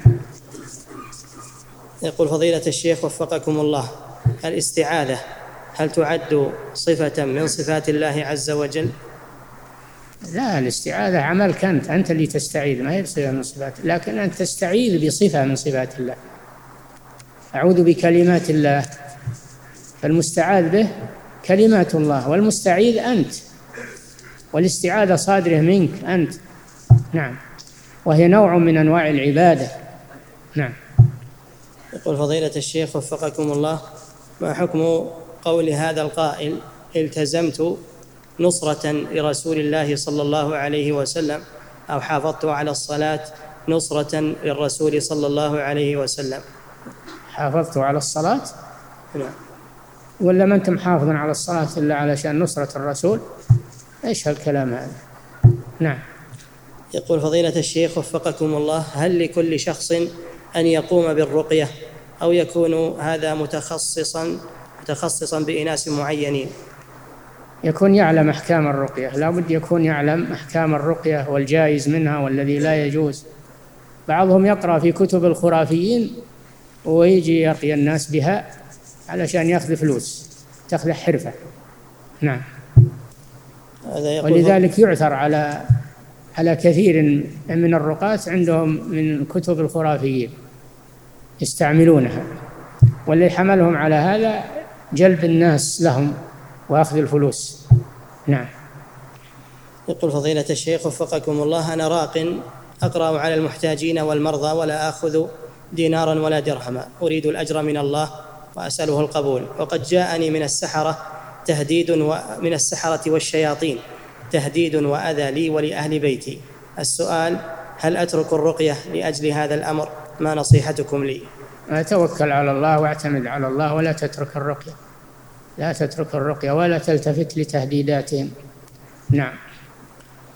Speaker 2: يقول فضيلة الشيخ وفقكم الله: الاستعاذة هل تعد صفة من صفات الله عز وجل؟
Speaker 3: لا، الاستعاذة عملك أنت، أنت اللي تستعيذ، ما هي بصفة من صفات، لكن أنت تستعيذ بصفة من صفات الله. أعوذ بكلمات الله، فالمستعاذ به كلمات الله، والمستعيذ أنت، والاستعاذة صادرة منك أنت. نعم. وهي نوع من أنواع العبادة. نعم.
Speaker 2: يقول فضيلة الشيخ وفقكم الله: ما حكم قول هذا القائل: التزمت نصرة لرسول الله صلى الله عليه وسلم، أو حافظت على الصلاة نصرة للرسول صلى الله عليه وسلم؟
Speaker 3: حافظت على الصلاة؟
Speaker 2: نعم.
Speaker 3: ولا ما أنتم حافظا على الصلاة إلا علشان نصرة الرسول؟ إيش هالكلام هذا؟ نعم.
Speaker 2: يقول فضيلة الشيخ وفقكم الله: هل لكل شخص أن يقوم بالرقية، أو يكون هذا متخصصا متخصصا بإناس معينين؟
Speaker 3: يكون يعلم أحكام الرقية، لا بد يكون يعلم أحكام الرقية والجائز منها والذي لا يجوز. بعضهم يقرأ في كتب الخرافيين ويجي يرقي الناس بها علشان يأخذ فلوس، تأخذ حرفة. نعم. ولذلك يعثر على على كثير من الرقاة عندهم من كتب الخرافيين يستعملونها، واللي حملهم على هذا جلب الناس لهم وأخذ الفلوس. نعم.
Speaker 2: يقول فضيلة الشيخ وفقكم الله: أنا راق أقرأ على المحتاجين والمرضى ولا آخذ دينارا ولا درهما، أريد الأجر من الله وأسأله القبول، وقد جاءني من السحرة تهديد ومن السحرة والشياطين تهديد وأذى لي ولأهل بيتي. السؤال: هل أترك الرقية لأجل هذا الأمر؟ ما نصيحتكم لي؟
Speaker 3: توكل على الله واعتمد على الله، ولا تترك الرقية، لا تترك الرقية ولا تلتفت لتهديداتهم. نعم.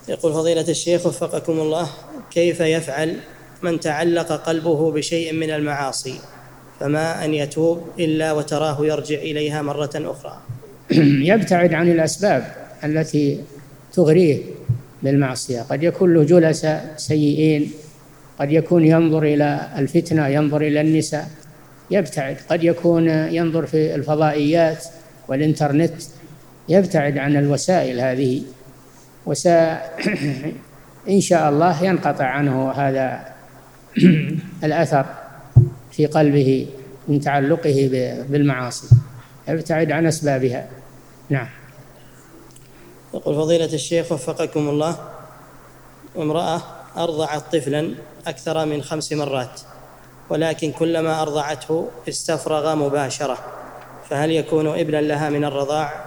Speaker 2: يقول فضيلة الشيخ وفقكم الله: كيف يفعل من تعلق قلبه بشيء من المعاصي فما أن يتوب إلا وتراه يرجع إليها مرة أخرى؟
Speaker 3: يبتعد عن الأسباب التي تغريه بالمعصية. قد يكون له جلساء سيئين، قد يكون ينظر إلى الفتنة، ينظر إلى النساء، يبتعد. قد يكون ينظر في الفضائيات والإنترنت، يبتعد عن الوسائل هذه، وسا إن شاء الله ينقطع عنه هذا الأثر في قلبه من تعلقه بالمعاصي، يبتعد عن أسبابها. نعم.
Speaker 2: يقول فضيلة الشيخ وفقكم الله: امرأة أرضعت طفلا أكثر من خمس مرات، ولكن كلما أرضعته استفرغ مباشرة، فهل يكون ابنا لها من الرضاع؟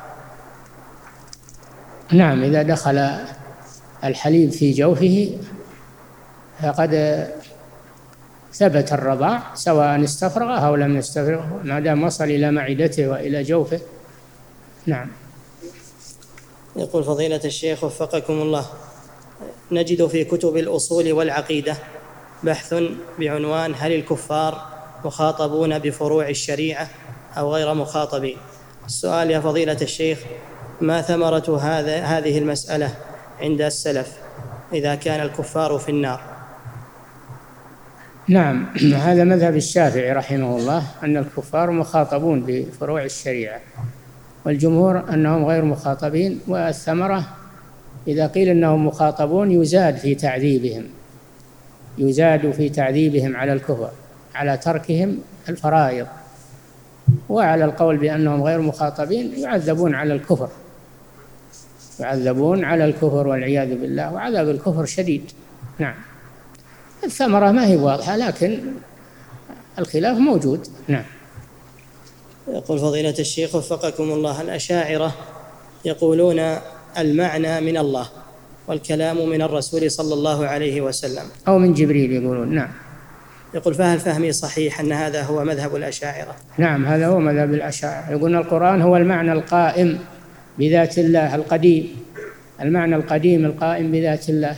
Speaker 3: نعم، إذا دخل الحليب في جوفه فقد ثبت الرضاع، سواء استفرغه أو لم يستفرغه، ما دام وصل إلى معدته وإلى جوفه. نعم.
Speaker 2: يقول فضيلة الشيخ وفقكم الله: نجد في كتب الأصول والعقيدة بحث بعنوان: هل الكفار مخاطبون بفروع الشريعة أو غير مخاطبين؟ السؤال يا فضيلة الشيخ: ما ثمرة هذا هذه المسألة عند السلف إذا كان الكفار في النار؟
Speaker 3: نعم، هذا مذهب الشافعي رحمه الله، أن الكفار مخاطبون بفروع الشريعة، والجمهور أنهم غير مخاطبين. والثمرة إذا قيل أنهم مخاطبون يزاد في تعذيبهم، يزاد في تعذيبهم على الكفر، على تركهم الفرائض. وعلى القول بأنهم غير مخاطبين يعذبون على الكفر، يعذبون على الكفر والعياذ بالله، وعذاب الكفر شديد. نعم. الثمرة ما هي واضحة، لكن الخلاف موجود. نعم.
Speaker 2: يقول فضيلة الشيخ وفقكم الله: الأشاعرة يقولون المعنى من الله والكلام من الرسول صلى الله عليه وسلم،
Speaker 3: أو من جبريل يقولون. نعم.
Speaker 2: يقول: فهل فهمي صحيح أن هذا هو مذهب الأشاعرة؟
Speaker 3: نعم، هذا هو مذهب الأشاعرة، يقولون القرآن هو المعنى القائم بذات الله القديم، المعنى القديم القائم بذات الله،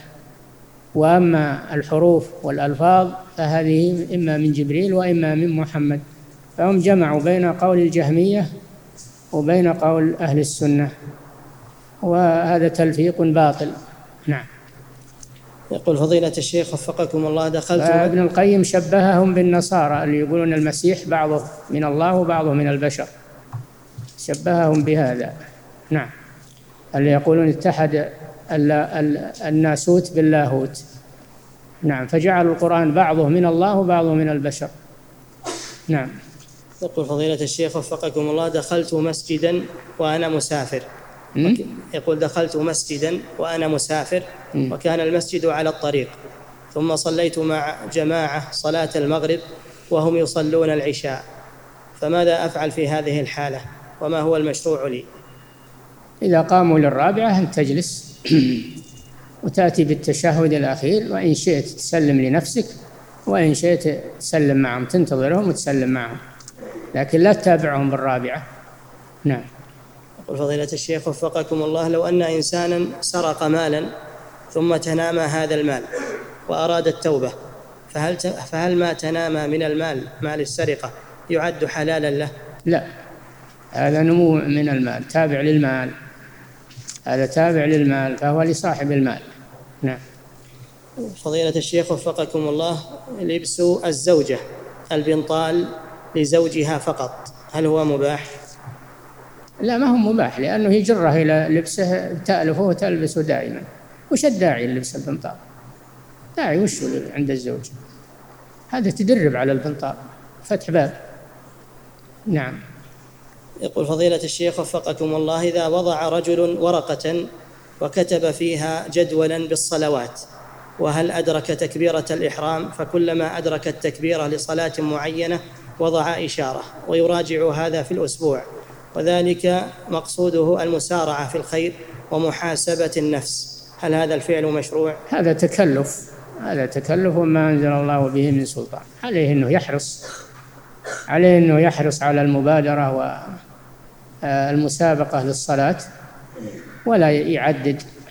Speaker 3: وأما الحروف والألفاظ فهذه إما من جبريل وإما من محمد. فهم جمعوا بين قول الجهمية وبين قول أهل السنة، وهذا تلفيق باطل. نعم.
Speaker 2: يقول فضيلة الشيخ وفقكم الله: دخلت
Speaker 3: ابن القيم شبههم بالنصارى اللي يقولون المسيح بعضه من الله وبعضه من البشر، شبههم بهذا. نعم. اللي يقولون اتحد الناسوت باللاهوت. نعم، فجعلوا القرآن بعضه من الله وبعضه من البشر. نعم.
Speaker 2: يقول فضيلة الشيخ وفقكم الله: دخلت مسجدا وأنا مسافر. يقول: دخلت مسجدا وأنا مسافر وكان المسجد على الطريق، ثم صليت مع جماعة صلاة المغرب وهم يصلون العشاء، فماذا أفعل في هذه الحالة وما هو المشروع لي؟
Speaker 3: إذا قاموا للرابعة أن تجلس وتأتي بالتشهد الأخير، وإن شئت تسلم لنفسك، وإن شئت تسلم معهم، تنتظرهم وتسلم معهم، لكن لا تتابعهم بالرابعة. نعم.
Speaker 2: يقول فضيلة الشيخ وفقكم الله: لو أن إنسانا سرق مالا ثم تنامى هذا المال وأراد التوبة، فهل فهل ما تنامى من المال مال السرقة يعد حلالا له؟
Speaker 3: لا، هذا نمو من المال، تابع للمال، هذا تابع للمال، فهو لصاحب المال. نعم.
Speaker 2: فضيلة الشيخ وفقكم الله: لبس الزوجة البنطال لزوجها فقط، هل هو مباح؟
Speaker 3: لا، ما هو مباح، لأنه يجره إلى لبسه، تألفه وتلبسه دائما. وش الداعي للبس البنطال؟ داعي وش عند الزوج؟ هذا تدرب على البنطال، فتح باب. نعم.
Speaker 2: يقول فضيلة الشيخ وفقكم الله: إذا وضع رجل ورقة وكتب فيها جدولا بالصلوات، وهل أدرك تكبيرة الإحرام، فكلما أدرك التكبيرة لصلاة معينة وضع إشارة ويراجع هذا في الأسبوع، وذلك مقصوده المسارعة في الخير ومحاسبة النفس، هل هذا الفعل مشروع؟
Speaker 3: هذا تكلف، هذا تكلف وما أنزل الله به من سلطان. عليه أنه يحرص عليه أنه يحرص على المبادرة والمسابقة للصلاة، ولا يعدد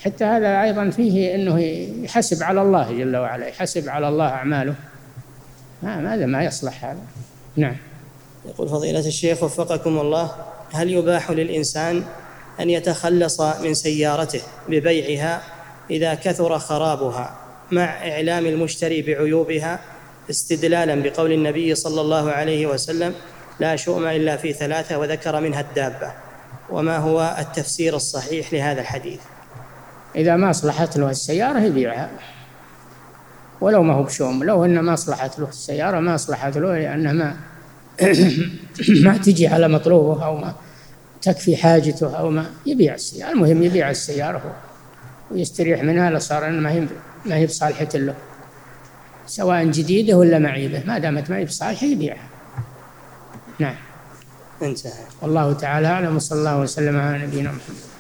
Speaker 3: حتى هذا أيضا فيه أنه يحسب على الله جل وعلا، يحسب على الله أعماله، هذا ما يصلح هذا. نعم.
Speaker 2: يقول فضيلة الشيخ وفقكم الله: هل يباح للإنسان أن يتخلص من سيارته ببيعها إذا كثر خرابها مع إعلام المشتري بعيوبها، استدلالا بقول النبي صلى الله عليه وسلم: لا شؤم إلا في ثلاثة، وذكر منها الدابة؟ وما هو التفسير الصحيح لهذا الحديث؟
Speaker 3: إذا ما أصلحت له السيارة يبيعها ولو ما هو بشؤم، لو أن ما أصلحت له السيارة ما أصلحت له لأنها ما ما تجي على مطلوبه أو ما تكفي حاجته أو ما، يبيع السيارة. المهم يبيع السيارة ويستريح منها، لصار أنه ما هي ما هي بصالحة له، سواء جديدة ولا معيبة، ما دامت ما هي بصالحة يبيعها. نعم.
Speaker 2: انتهى.
Speaker 3: والله تعالى أعلم، وصلى الله وسلم على نبينا محمد.